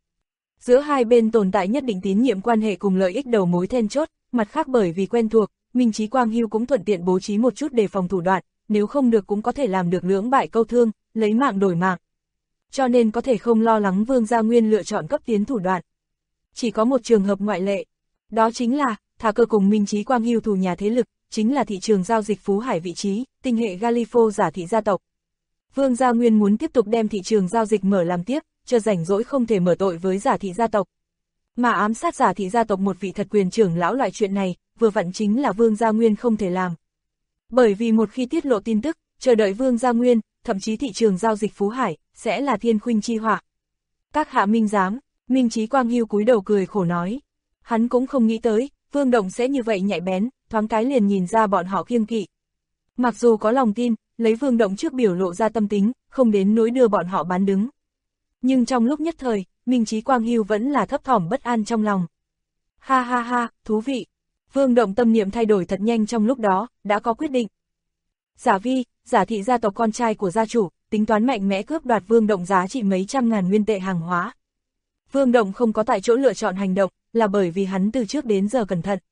Giữa hai bên tồn tại nhất định tín nhiệm quan hệ cùng lợi ích đầu mối then chốt, mặt khác bởi vì quen thuộc, Minh Chí Quang Hưu cũng thuận tiện bố trí một chút đề phòng thủ đoạn, nếu không được cũng có thể làm được lưỡng bại câu thương, lấy mạng đổi mạng. Cho nên có thể không lo lắng Vương gia nguyên lựa chọn cấp tiến thủ đoạn. Chỉ có một trường hợp ngoại lệ, đó chính là, Thà Cơ cùng Minh Chí Quang Hưu thù nhà thế lực, chính là thị trường giao dịch Phú Hải vị trí, tinh hệ Galifo Giả Thị gia tộc. Vương gia nguyên muốn tiếp tục đem thị trường giao dịch mở làm tiếp, cho rảnh rỗi không thể mở tội với Giả Thị gia tộc. Mà ám sát Giả Thị gia tộc một vị thật quyền trưởng lão loại chuyện này, vừa vặn chính là Vương gia nguyên không thể làm. Bởi vì một khi tiết lộ tin tức, chờ đợi Vương gia nguyên, thậm chí thị trường giao dịch Phú Hải, sẽ là thiên khuynh chi họa. Các hạ minh giám, Minh Chí Quang Hưu cúi đầu cười khổ nói. Hắn cũng không nghĩ tới, Vương Động sẽ như vậy nhạy bén, thoáng cái liền nhìn ra bọn họ kiêng kỵ. Mặc dù có lòng tin, lấy Vương Động trước biểu lộ ra tâm tính, không đến nỗi đưa bọn họ bán đứng. Nhưng trong lúc nhất thời, Minh Chí Quang Hưu vẫn là thấp thỏm bất an trong lòng. Ha ha ha, thú vị. Vương Động tâm niệm thay đổi thật nhanh trong lúc đó, đã có quyết định. Giả Vi, Giả Thị gia tộc con trai của gia chủ, tính toán mạnh mẽ cướp đoạt Vương Động giá trị mấy trăm ngàn nguyên tệ hàng hóa. Vương Động không có tại chỗ lựa chọn hành động, là bởi vì hắn từ trước đến giờ cẩn thận.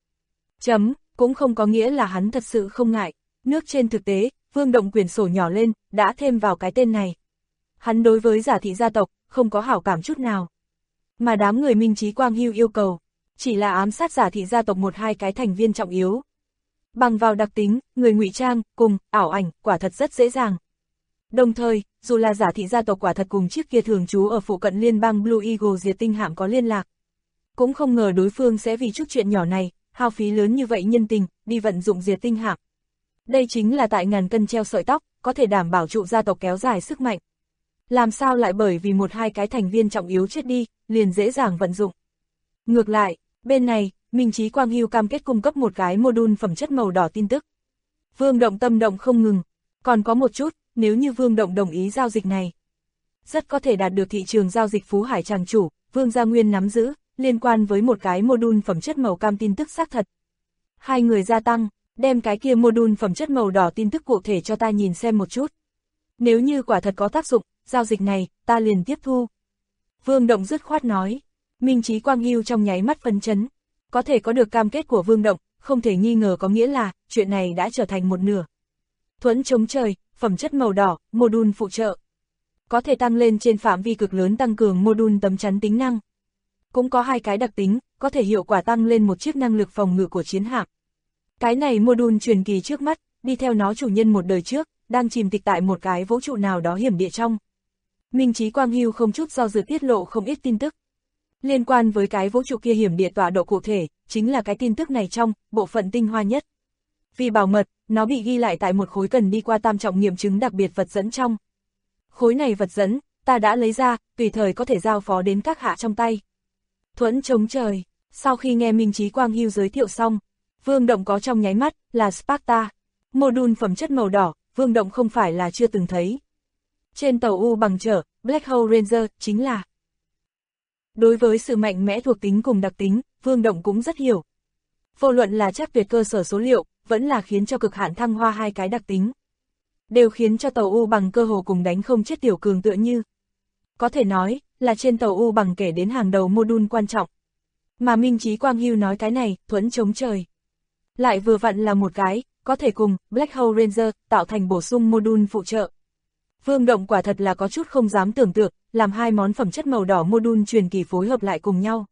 Cũng không có nghĩa là hắn thật sự không ngại. Nước trên thực tế, Vương Động quyển sổ nhỏ lên, đã thêm vào cái tên này. Hắn đối với Giả Thị gia tộc, không có hảo cảm chút nào. Mà đám người Minh Chí Quang Hưu yêu cầu, chỉ là ám sát Giả Thị gia tộc một hai cái thành viên trọng yếu. Bằng vào đặc tính, người ngụy trang, cùng, ảo ảnh, quả thật rất dễ dàng. Đồng thời, dù là Giả Thị gia tộc quả thật cùng chiếc kia thường trú ở phụ cận liên bang Blue Eagle diệt tinh hạm có liên lạc. Cũng không ngờ đối phương sẽ vì chút chuyện nhỏ này, hao phí lớn như vậy nhân tình, đi vận dụng diệt tinh hạm. Đây chính là tại ngàn cân treo sợi tóc, có thể đảm bảo trụ gia tộc kéo dài sức mạnh. Làm sao lại bởi vì một hai cái thành viên trọng yếu chết đi, liền dễ dàng vận dụng. Ngược lại, bên này, Minh Chí Quang Hưu cam kết cung cấp một cái module phẩm chất màu đỏ tin tức. Vương Động tâm động không ngừng, còn có một chút, nếu như Vương Động đồng ý giao dịch này, rất có thể đạt được thị trường giao dịch Phú Hải tràng chủ, Vương Gia Nguyên nắm giữ, liên quan với một cái module phẩm chất màu cam tin tức xác thật. Hai người gia tăng, đem cái kia module phẩm chất màu đỏ tin tức cụ thể cho ta nhìn xem một chút. Nếu như quả thật có tác dụng, giao dịch này, ta liền tiếp thu. Vương Động dứt khoát nói. Minh Chí Quang Hưu trong nháy mắt phấn chấn. Có thể có được cam kết của Vương Động, không thể nghi ngờ có nghĩa là, chuyện này đã trở thành một nửa. Thuẫn chống trời, phẩm chất màu đỏ, module phụ trợ. Có thể tăng lên trên phạm vi cực lớn tăng cường module tấm chắn tính năng. Cũng có hai cái đặc tính, có thể hiệu quả tăng lên một chiếc năng lực phòng ngự của chiến hạm. Cái này module truyền kỳ trước mắt, đi theo nó chủ nhân một đời trước, đang chìm tịch tại một cái vũ trụ nào đó hiểm địa trong. Minh Chí Quang Hưu không chút do dự tiết lộ không ít tin tức. Liên quan với cái vũ trụ kia hiểm địa tọa độ cụ thể, chính là cái tin tức này trong, bộ phận tinh hoa nhất. Vì bảo mật, nó bị ghi lại tại một khối cần đi qua tam trọng nghiệm chứng đặc biệt vật dẫn trong. Khối này vật dẫn, ta đã lấy ra, tùy thời có thể giao phó đến các hạ trong tay. Thuẫn chống trời, sau khi nghe Minh Chí Quang Hưu giới thiệu xong, Vương Động có trong nháy mắt, là Sparta. Module phẩm chất màu đỏ, Vương Động không phải là chưa từng thấy. Trên tàu U bằng chở, Black Hole Ranger, chính là. Đối với sự mạnh mẽ thuộc tính cùng đặc tính, Vương Động cũng rất hiểu. Vô luận là chắc tuyệt cơ sở số liệu, vẫn là khiến cho cực hạn thăng hoa hai cái đặc tính. Đều khiến cho tàu U bằng cơ hồ cùng đánh không chết tiểu cường tựa như. Có thể nói, là trên tàu U bằng kể đến hàng đầu module quan trọng. Mà Minh Chí Quang Hưu nói cái này, thuẫn chống trời. Lại vừa vặn là một cái, có thể cùng Black Hole Ranger tạo thành bổ sung module phụ trợ. Vương Động quả thật là có chút không dám tưởng tượng, làm hai món phẩm chất màu đỏ module truyền kỳ phối hợp lại cùng nhau.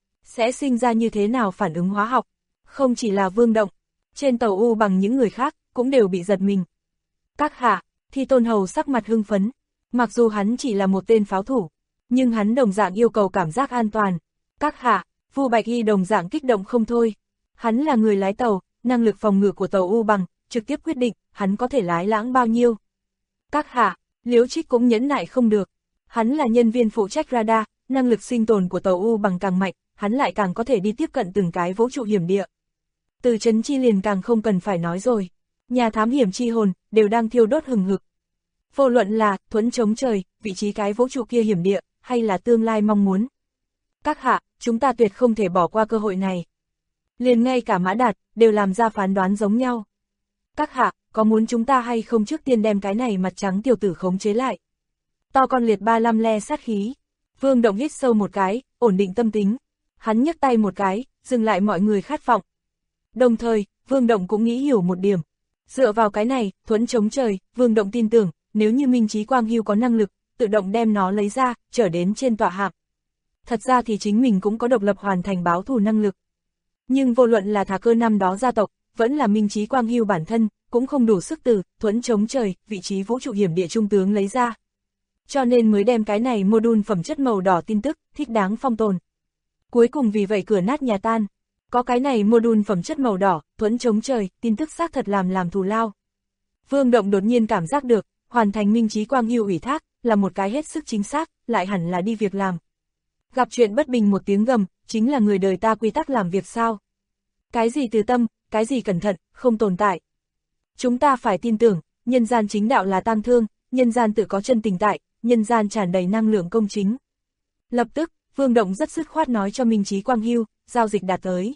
Sẽ sinh ra như thế nào phản ứng hóa học? Không chỉ là Vương Động, trên tàu U bằng những người khác, cũng đều bị giật mình. Các hạ, Thi Tôn Hầu sắc mặt hưng phấn. Mặc dù hắn chỉ là một tên pháo thủ, nhưng hắn đồng dạng yêu cầu cảm giác an toàn. Các hạ, Vu Bạch Y đồng dạng kích động không thôi. Hắn là người lái tàu, năng lực phòng ngự của tàu U bằng, trực tiếp quyết định, hắn có thể lái lãng bao nhiêu. Các hạ, Liễu Trích cũng nhẫn nại không được. Hắn là nhân viên phụ trách radar, năng lực sinh tồn của tàu U bằng càng mạnh, hắn lại càng có thể đi tiếp cận từng cái vũ trụ hiểm địa. Từ Trấn Chi liền càng không cần phải nói rồi. Nhà thám hiểm chi hồn, đều đang thiêu đốt hừng hực. Vô luận là, thuẫn chống trời, vị trí cái vũ trụ kia hiểm địa, hay là tương lai mong muốn. Các hạ, chúng ta tuyệt không thể bỏ qua cơ hội này. Liền ngay cả Mã Đạt, đều làm ra phán đoán giống nhau. Các hạ, có muốn chúng ta hay không trước tiên đem cái này mặt trắng tiểu tử khống chế lại? To con liệt 35 le sát khí. Vương Động hít sâu một cái, ổn định tâm tính. Hắn nhấc tay một cái, dừng lại mọi người khát vọng. Đồng thời, Vương Động cũng nghĩ hiểu một điểm. Dựa vào cái này, thuẫn chống trời, Vương Động tin tưởng, nếu như Minh Chí Quang Hưu có năng lực, tự động đem nó lấy ra, trở đến trên tọa hạm. Thật ra thì chính mình cũng có độc lập hoàn thành báo thù năng lực. Nhưng vô luận là Thả Cơ năm đó gia tộc, vẫn là Minh Chí Quang Hưu bản thân, cũng không đủ sức từ thuẫn chống trời, vị trí vũ trụ hiểm địa trung tướng lấy ra. Cho nên mới đem cái này module phẩm chất màu đỏ tin tức, thích đáng phong tồn. Cuối cùng vì vậy cửa nát nhà tan. Có cái này module phẩm chất màu đỏ, thuẫn chống trời, tin tức xác thật làm thù lao. Vương Động đột nhiên cảm giác được, hoàn thành Minh Chí Quang Hưu ủy thác, là một cái hết sức chính xác, lại hẳn là đi việc làm. Gặp chuyện bất bình một tiếng gầm, chính là người đời ta quy tắc làm việc sao. Cái gì từ tâm, cái gì cẩn thận, không tồn tại. Chúng ta phải tin tưởng, nhân gian chính đạo là tang thương, nhân gian tự có chân tình tại, nhân gian tràn đầy năng lượng công chính. Lập tức, Vương Động rất dứt khoát nói cho Minh Chí Quang Hưu, giao dịch đạt tới.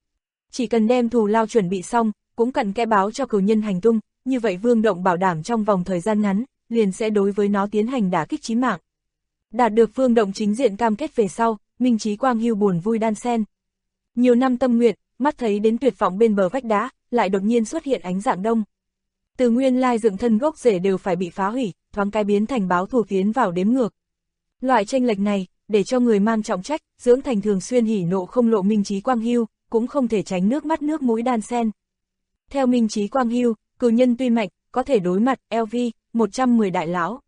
Chỉ cần đem thù lao chuẩn bị xong, cũng cần kẽ báo cho cửu nhân hành tung, như vậy Vương Động bảo đảm trong vòng thời gian ngắn, liền sẽ đối với nó tiến hành đả kích chí mạng. Đạt được Vương Động chính diện cam kết về sau, Minh Chí Quang Hưu buồn vui đan xen. Nhiều năm tâm nguyện, mắt thấy đến tuyệt vọng bên bờ vách đá, lại đột nhiên xuất hiện ánh dạng đông. Từ nguyên lai dựng thân gốc rễ đều phải bị phá hủy, thoáng cái biến thành báo thù tiến vào đếm ngược. Loại chênh lệch này, để cho người mang trọng trách, dưỡng thành thường xuyên hỉ nộ không lộ Minh Chí Quang Hưu, cũng không thể tránh nước mắt nước mũi đan xen. Theo Minh Chí Quang Hưu, cửu nhân tuy mạnh, có thể đối mặt LV 110 đại lão.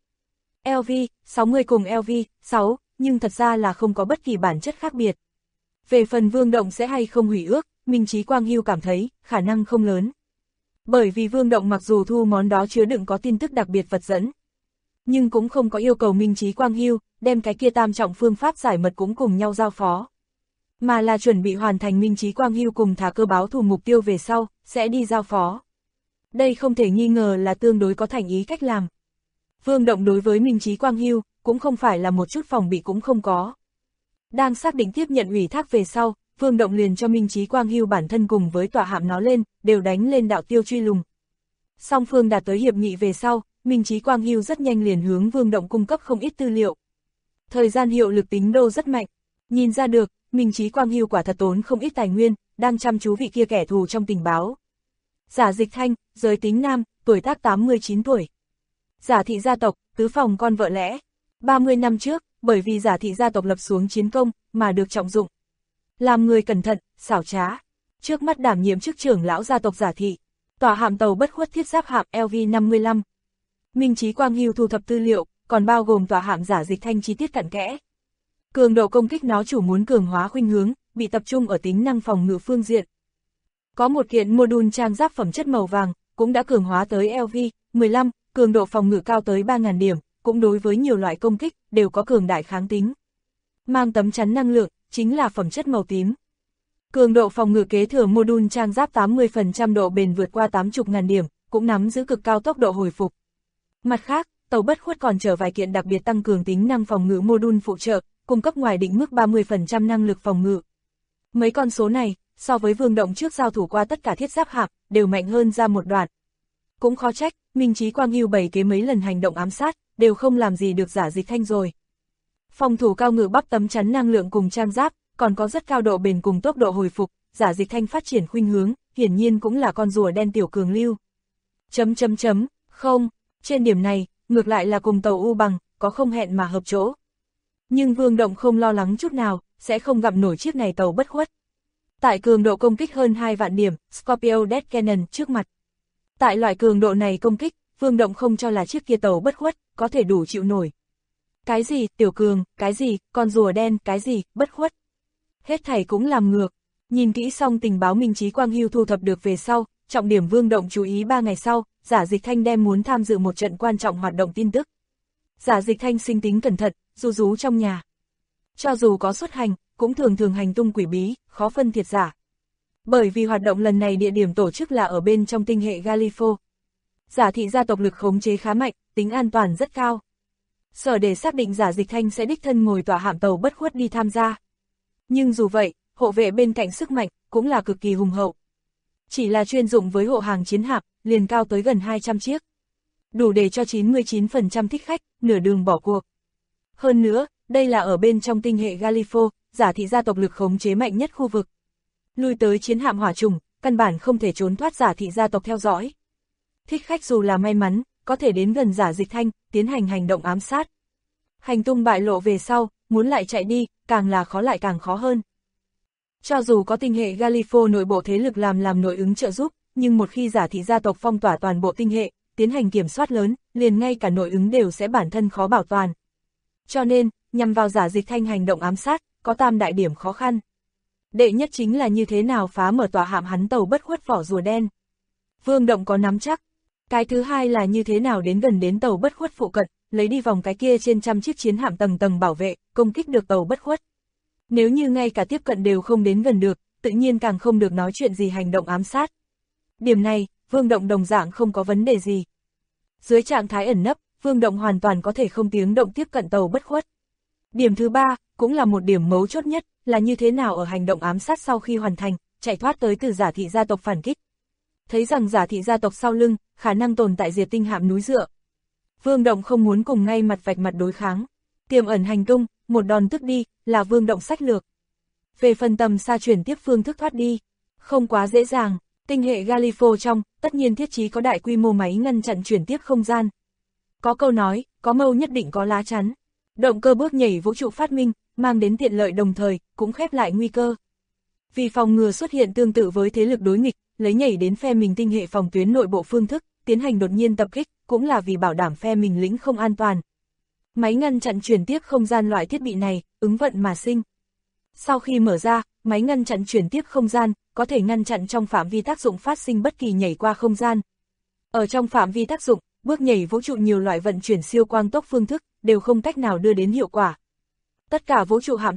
LV 60 cùng LV 6, nhưng thật ra là không có bất kỳ bản chất khác biệt. Về phần Vương Động sẽ hay không hủy ước, Minh Chí Quang Hưu cảm thấy khả năng không lớn. Bởi vì Vương Động mặc dù thu món đó chứa đựng có tin tức đặc biệt vật dẫn, nhưng cũng không có yêu cầu Minh Chí Quang Hưu đem cái kia tam trọng phương pháp giải mật cũng cùng nhau giao phó. mà là chuẩn bị hoàn thành Minh Chí Quang Hưu cùng Thả Cơ báo thù mục tiêu về sau, sẽ đi giao phó. Đây không thể nghi ngờ là tương đối có thành ý cách làm. Vương Động đối với Minh Chí Quang Hưu, cũng không phải là một chút phòng bị cũng không có. Đang xác định tiếp nhận ủy thác về sau, Vương Động liền cho Minh Chí Quang Hưu bản thân cùng với tọa hạm nó lên, đều đánh lên đạo tiêu truy lùng. Song phương đạt tới hiệp nghị về sau, Minh Chí Quang Hưu rất nhanh liền hướng Vương Động cung cấp không ít tư liệu. Thời gian hiệu lực tính đô rất mạnh. Nhìn ra được, Minh Chí Quang Hưu quả thật tốn không ít tài nguyên, đang chăm chú vị kia kẻ thù trong tình báo. Giả Dịch Thanh, giới tính nam, tuổi tác 89 tuổi. Giả thị gia tộc, tứ phòng con vợ lẽ. 30 năm trước, bởi vì Giả thị gia tộc lập xuống chiến công, mà được trọng dụng. Làm người cẩn thận, xảo trá. Trước mắt đảm nhiệm chức trưởng lão gia tộc Giả thị. Tòa hạm tàu bất khuất thiết giáp hạm LV-55. Minh Chí Quang Hưu thu thập tư liệu, còn bao gồm tòa hạm Giả Dịch Thanh chi tiết cặn kẽ. Cường độ công kích nó chủ muốn cường hóa khuynh hướng, bị tập trung ở tính năng phòng ngự phương diện. Có một kiện module trang giáp phẩm chất màu vàng, cũng đã cường hóa tới LV-15, cường độ phòng ngự cao tới 3.000 điểm, cũng đối với nhiều loại công kích, đều có cường đại kháng tính. Mang tấm chắn năng lượng, chính là phẩm chất màu tím. Cường độ phòng ngự kế thừa module trang giáp 80% độ bền vượt qua 80.000 điểm, cũng nắm giữ cực cao tốc độ hồi phục. Mặt khác, tàu bất khuất còn chở vài kiện đặc biệt tăng cường tính năng phòng ngự module phụ trợ, cung cấp ngoài định mức 30% năng lực phòng ngự. Mấy con số này, so với Vương Động trước giao thủ qua tất cả thiết giáp hạm, đều mạnh hơn ra một đoạn. Cũng khó trách, Minh Chí Quang Hưu bày kế mấy lần hành động ám sát, đều không làm gì được Giả Dịch Thanh rồi. Phòng thủ cao ngự bắp tấm chắn năng lượng cùng trang giáp, còn có rất cao độ bền cùng tốc độ hồi phục, Giả Dịch Thanh phát triển khuynh hướng, hiển nhiên cũng là con rùa đen tiểu cường lưu. Không, trên điểm này, ngược lại là cùng tàu U Bằng, có không hẹn mà hợp chỗ. Nhưng Vương Động không lo lắng chút nào, sẽ không gặp nổi chiếc này tàu bất khuất. Tại cường độ công kích hơn 2 vạn điểm, Scorpio Death Cannon trước mặt. Tại loại cường độ này công kích, Vương Động không cho là chiếc kia tàu bất khuất, có thể đủ chịu nổi. Cái gì, tiểu cường, cái gì, con rùa đen, cái gì, bất khuất. Hết thảy cũng làm ngược. Nhìn kỹ xong tình báo Minh Chí Quang Hưu thu thập được về sau, trọng điểm Vương Động chú ý 3 ngày sau, Giả Dịch Thanh đem muốn tham dự một trận quan trọng hoạt động tin tức. Giả Dịch Thanh sinh tính cẩn thận, ru rú trong nhà. Cho dù có xuất hành, cũng thường thường hành tung quỷ bí, khó phân thiệt giả. Bởi vì hoạt động lần này địa điểm tổ chức là ở bên trong tinh hệ Galifo. Giả thị gia tộc lực khống chế khá mạnh, tính an toàn rất cao. Sở để xác định Giả Dịch Thanh sẽ đích thân ngồi tọa hạm tàu bất khuất đi tham gia. Nhưng dù vậy, hộ vệ bên cạnh sức mạnh, cũng là cực kỳ hùng hậu. Chỉ là chuyên dụng với hộ hàng chiến hạm, liền cao tới gần 200 chiếc. Đủ để cho 99% thích khách, nửa đường bỏ cuộc. Hơn nữa, đây là ở bên trong tinh hệ Galifo, Giả thị gia tộc lực khống chế mạnh nhất khu vực. Lui tới chiến hạm hỏa trùng, căn bản không thể trốn thoát Giả thị gia tộc theo dõi. Thích khách dù là may mắn, có thể đến gần Giả Dịch Thanh, tiến hành hành động ám sát. Hành tung bại lộ về sau, muốn lại chạy đi, càng là khó lại càng khó hơn. Cho dù có tinh hệ Galifo nội bộ thế lực làm nội ứng trợ giúp, nhưng một khi Giả thị gia tộc phong tỏa toàn bộ tinh hệ, tiến hành kiểm soát lớn, liền ngay cả nội ứng đều sẽ bản thân khó bảo toàn. Cho nên, nhằm vào Giả Dịch Thanh hành động ám sát, có tam đại điểm khó khăn. Đệ nhất chính là như thế nào phá mở tòa hạm hắn tàu bất khuất vỏ rùa đen. Vương Động có nắm chắc. Cái thứ hai là như thế nào đến gần đến tàu bất khuất phụ cận, lấy đi vòng cái kia trên trăm chiếc chiến hạm tầng tầng bảo vệ, công kích được tàu bất khuất. Nếu như ngay cả tiếp cận đều không đến gần được, tự nhiên càng không được nói chuyện gì hành động ám sát. Điểm này, Vương Động đồng dạng không có vấn đề gì. Dưới trạng thái ẩn nấp, Vương Động hoàn toàn có thể không tiếng động tiếp cận tàu bất khuất. Điểm thứ ba, cũng là một điểm mấu chốt nhất, là như thế nào ở hành động ám sát sau khi hoàn thành, chạy thoát tới từ Giả thị gia tộc phản kích. Thấy rằng Giả thị gia tộc sau lưng, khả năng tồn tại diệt tinh hạm núi dựa. Vương Động không muốn cùng ngay mặt vạch mặt đối kháng. Tiềm ẩn hành tung, một đòn tức đi, là Vương Động sách lược. Về phần tầm xa chuyển tiếp phương thức thoát đi, không quá dễ dàng. Tinh hệ Galifo trong, tất nhiên thiết trí có đại quy mô máy ngăn chặn chuyển tiếp không gian. Có câu nói, có mâu nhất định có lá chắn. Động cơ bước nhảy vũ trụ phát minh, mang đến tiện lợi đồng thời, cũng khép lại nguy cơ. Vì phòng ngừa xuất hiện tương tự với thế lực đối nghịch, lấy nhảy đến phe mình tinh hệ phòng tuyến nội bộ phương thức, tiến hành đột nhiên tập kích, cũng là vì bảo đảm phe mình lĩnh không an toàn. Máy ngăn chặn chuyển tiếp không gian loại thiết bị này, ứng vận mà sinh. Sau khi mở ra, máy ngăn chặn chuyển tiếp không gian, có thể ngăn chặn trong phạm vi tác dụng phát sinh bất kỳ nhảy qua không gian. Ở trong phạm vi tác dụng, bước nhảy vũ trụ nhiều loại vận chuyển siêu quang tốc phương thức, đều không cách nào đưa đến hiệu quả. Tất cả vũ trụ hạm thuyền,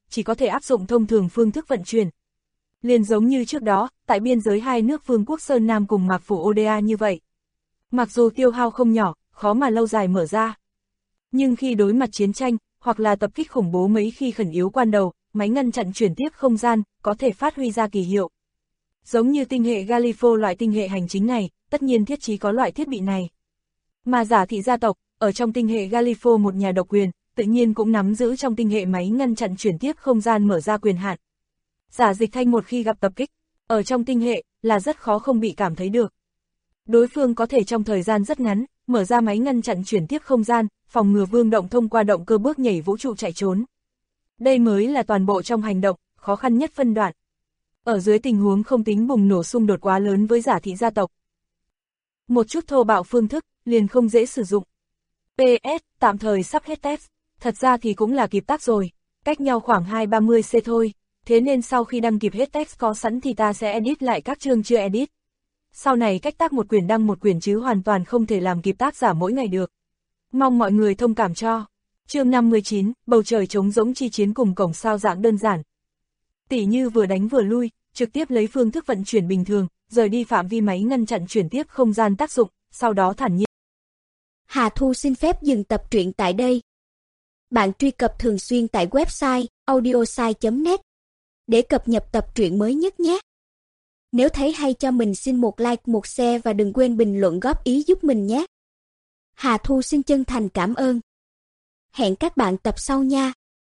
chỉ có thể áp dụng thông thường phương thức vận chuyển. Liền giống như trước đó, tại biên giới hai nước Vương quốc Sơn Nam cùng Mạc Phủ Oda như vậy. Mặc dù tiêu hao không nhỏ, khó mà lâu dài mở ra. Nhưng khi đối mặt chiến tranh, hoặc là tập kích khủng bố mấy khi khẩn yếu quan đầu, máy ngăn chặn chuyển tiếp không gian, có thể phát huy ra kỳ hiệu. Giống như tinh hệ Galifo loại tinh hệ hành chính này, tất nhiên thiết trí có loại thiết bị này. Mà giả thị gia tộc, ở trong tinh hệ Galifo một nhà độc quyền, tự nhiên cũng nắm giữ trong tinh hệ máy ngăn chặn chuyển tiếp không gian mở ra quyền hạn. Giả Dịch Thanh một khi gặp tập kích, ở trong tinh hệ, là rất khó không bị cảm thấy được. Đối phương có thể trong thời gian rất ngắn, mở ra máy ngăn chặn chuyển tiếp không gian, phòng ngừa Vương Động thông qua động cơ bước nhảy vũ trụ chạy trốn. Đây mới là toàn bộ trong hành động, khó khăn nhất phân đoạn. Ở dưới tình huống không tính bùng nổ xung đột quá lớn với giả thị gia tộc. Một chút thô bạo phương thức, liền không dễ sử dụng. PS, tạm thời sắp hết test, thật ra thì cũng là kịp tác rồi, cách nhau khoảng 2-30 C thôi, thế nên sau khi đăng kịp hết text có sẵn thì ta sẽ edit lại các chương chưa edit. Sau này cách tác một quyển đăng một quyển chứ hoàn toàn không thể làm kịp tác giả mỗi ngày được. Mong mọi người thông cảm cho. Chương 59, bầu trời trống rỗng chi chiến cùng cổng sao dạng đơn giản. Tỷ như vừa đánh vừa lui, trực tiếp lấy phương thức vận chuyển bình thường, rời đi phạm vi máy ngăn chặn chuyển tiếp không gian tác dụng, sau đó thản nhiên. Hà Thu xin phép dừng tập truyện tại đây. Bạn truy cập thường xuyên tại website audiosai.net để cập nhật tập truyện mới nhất nhé. Nếu thấy hay cho mình xin một like, một share và đừng quên bình luận góp ý giúp mình nhé. Hà Thu xin chân thành cảm ơn. Hẹn các bạn tập sau nha.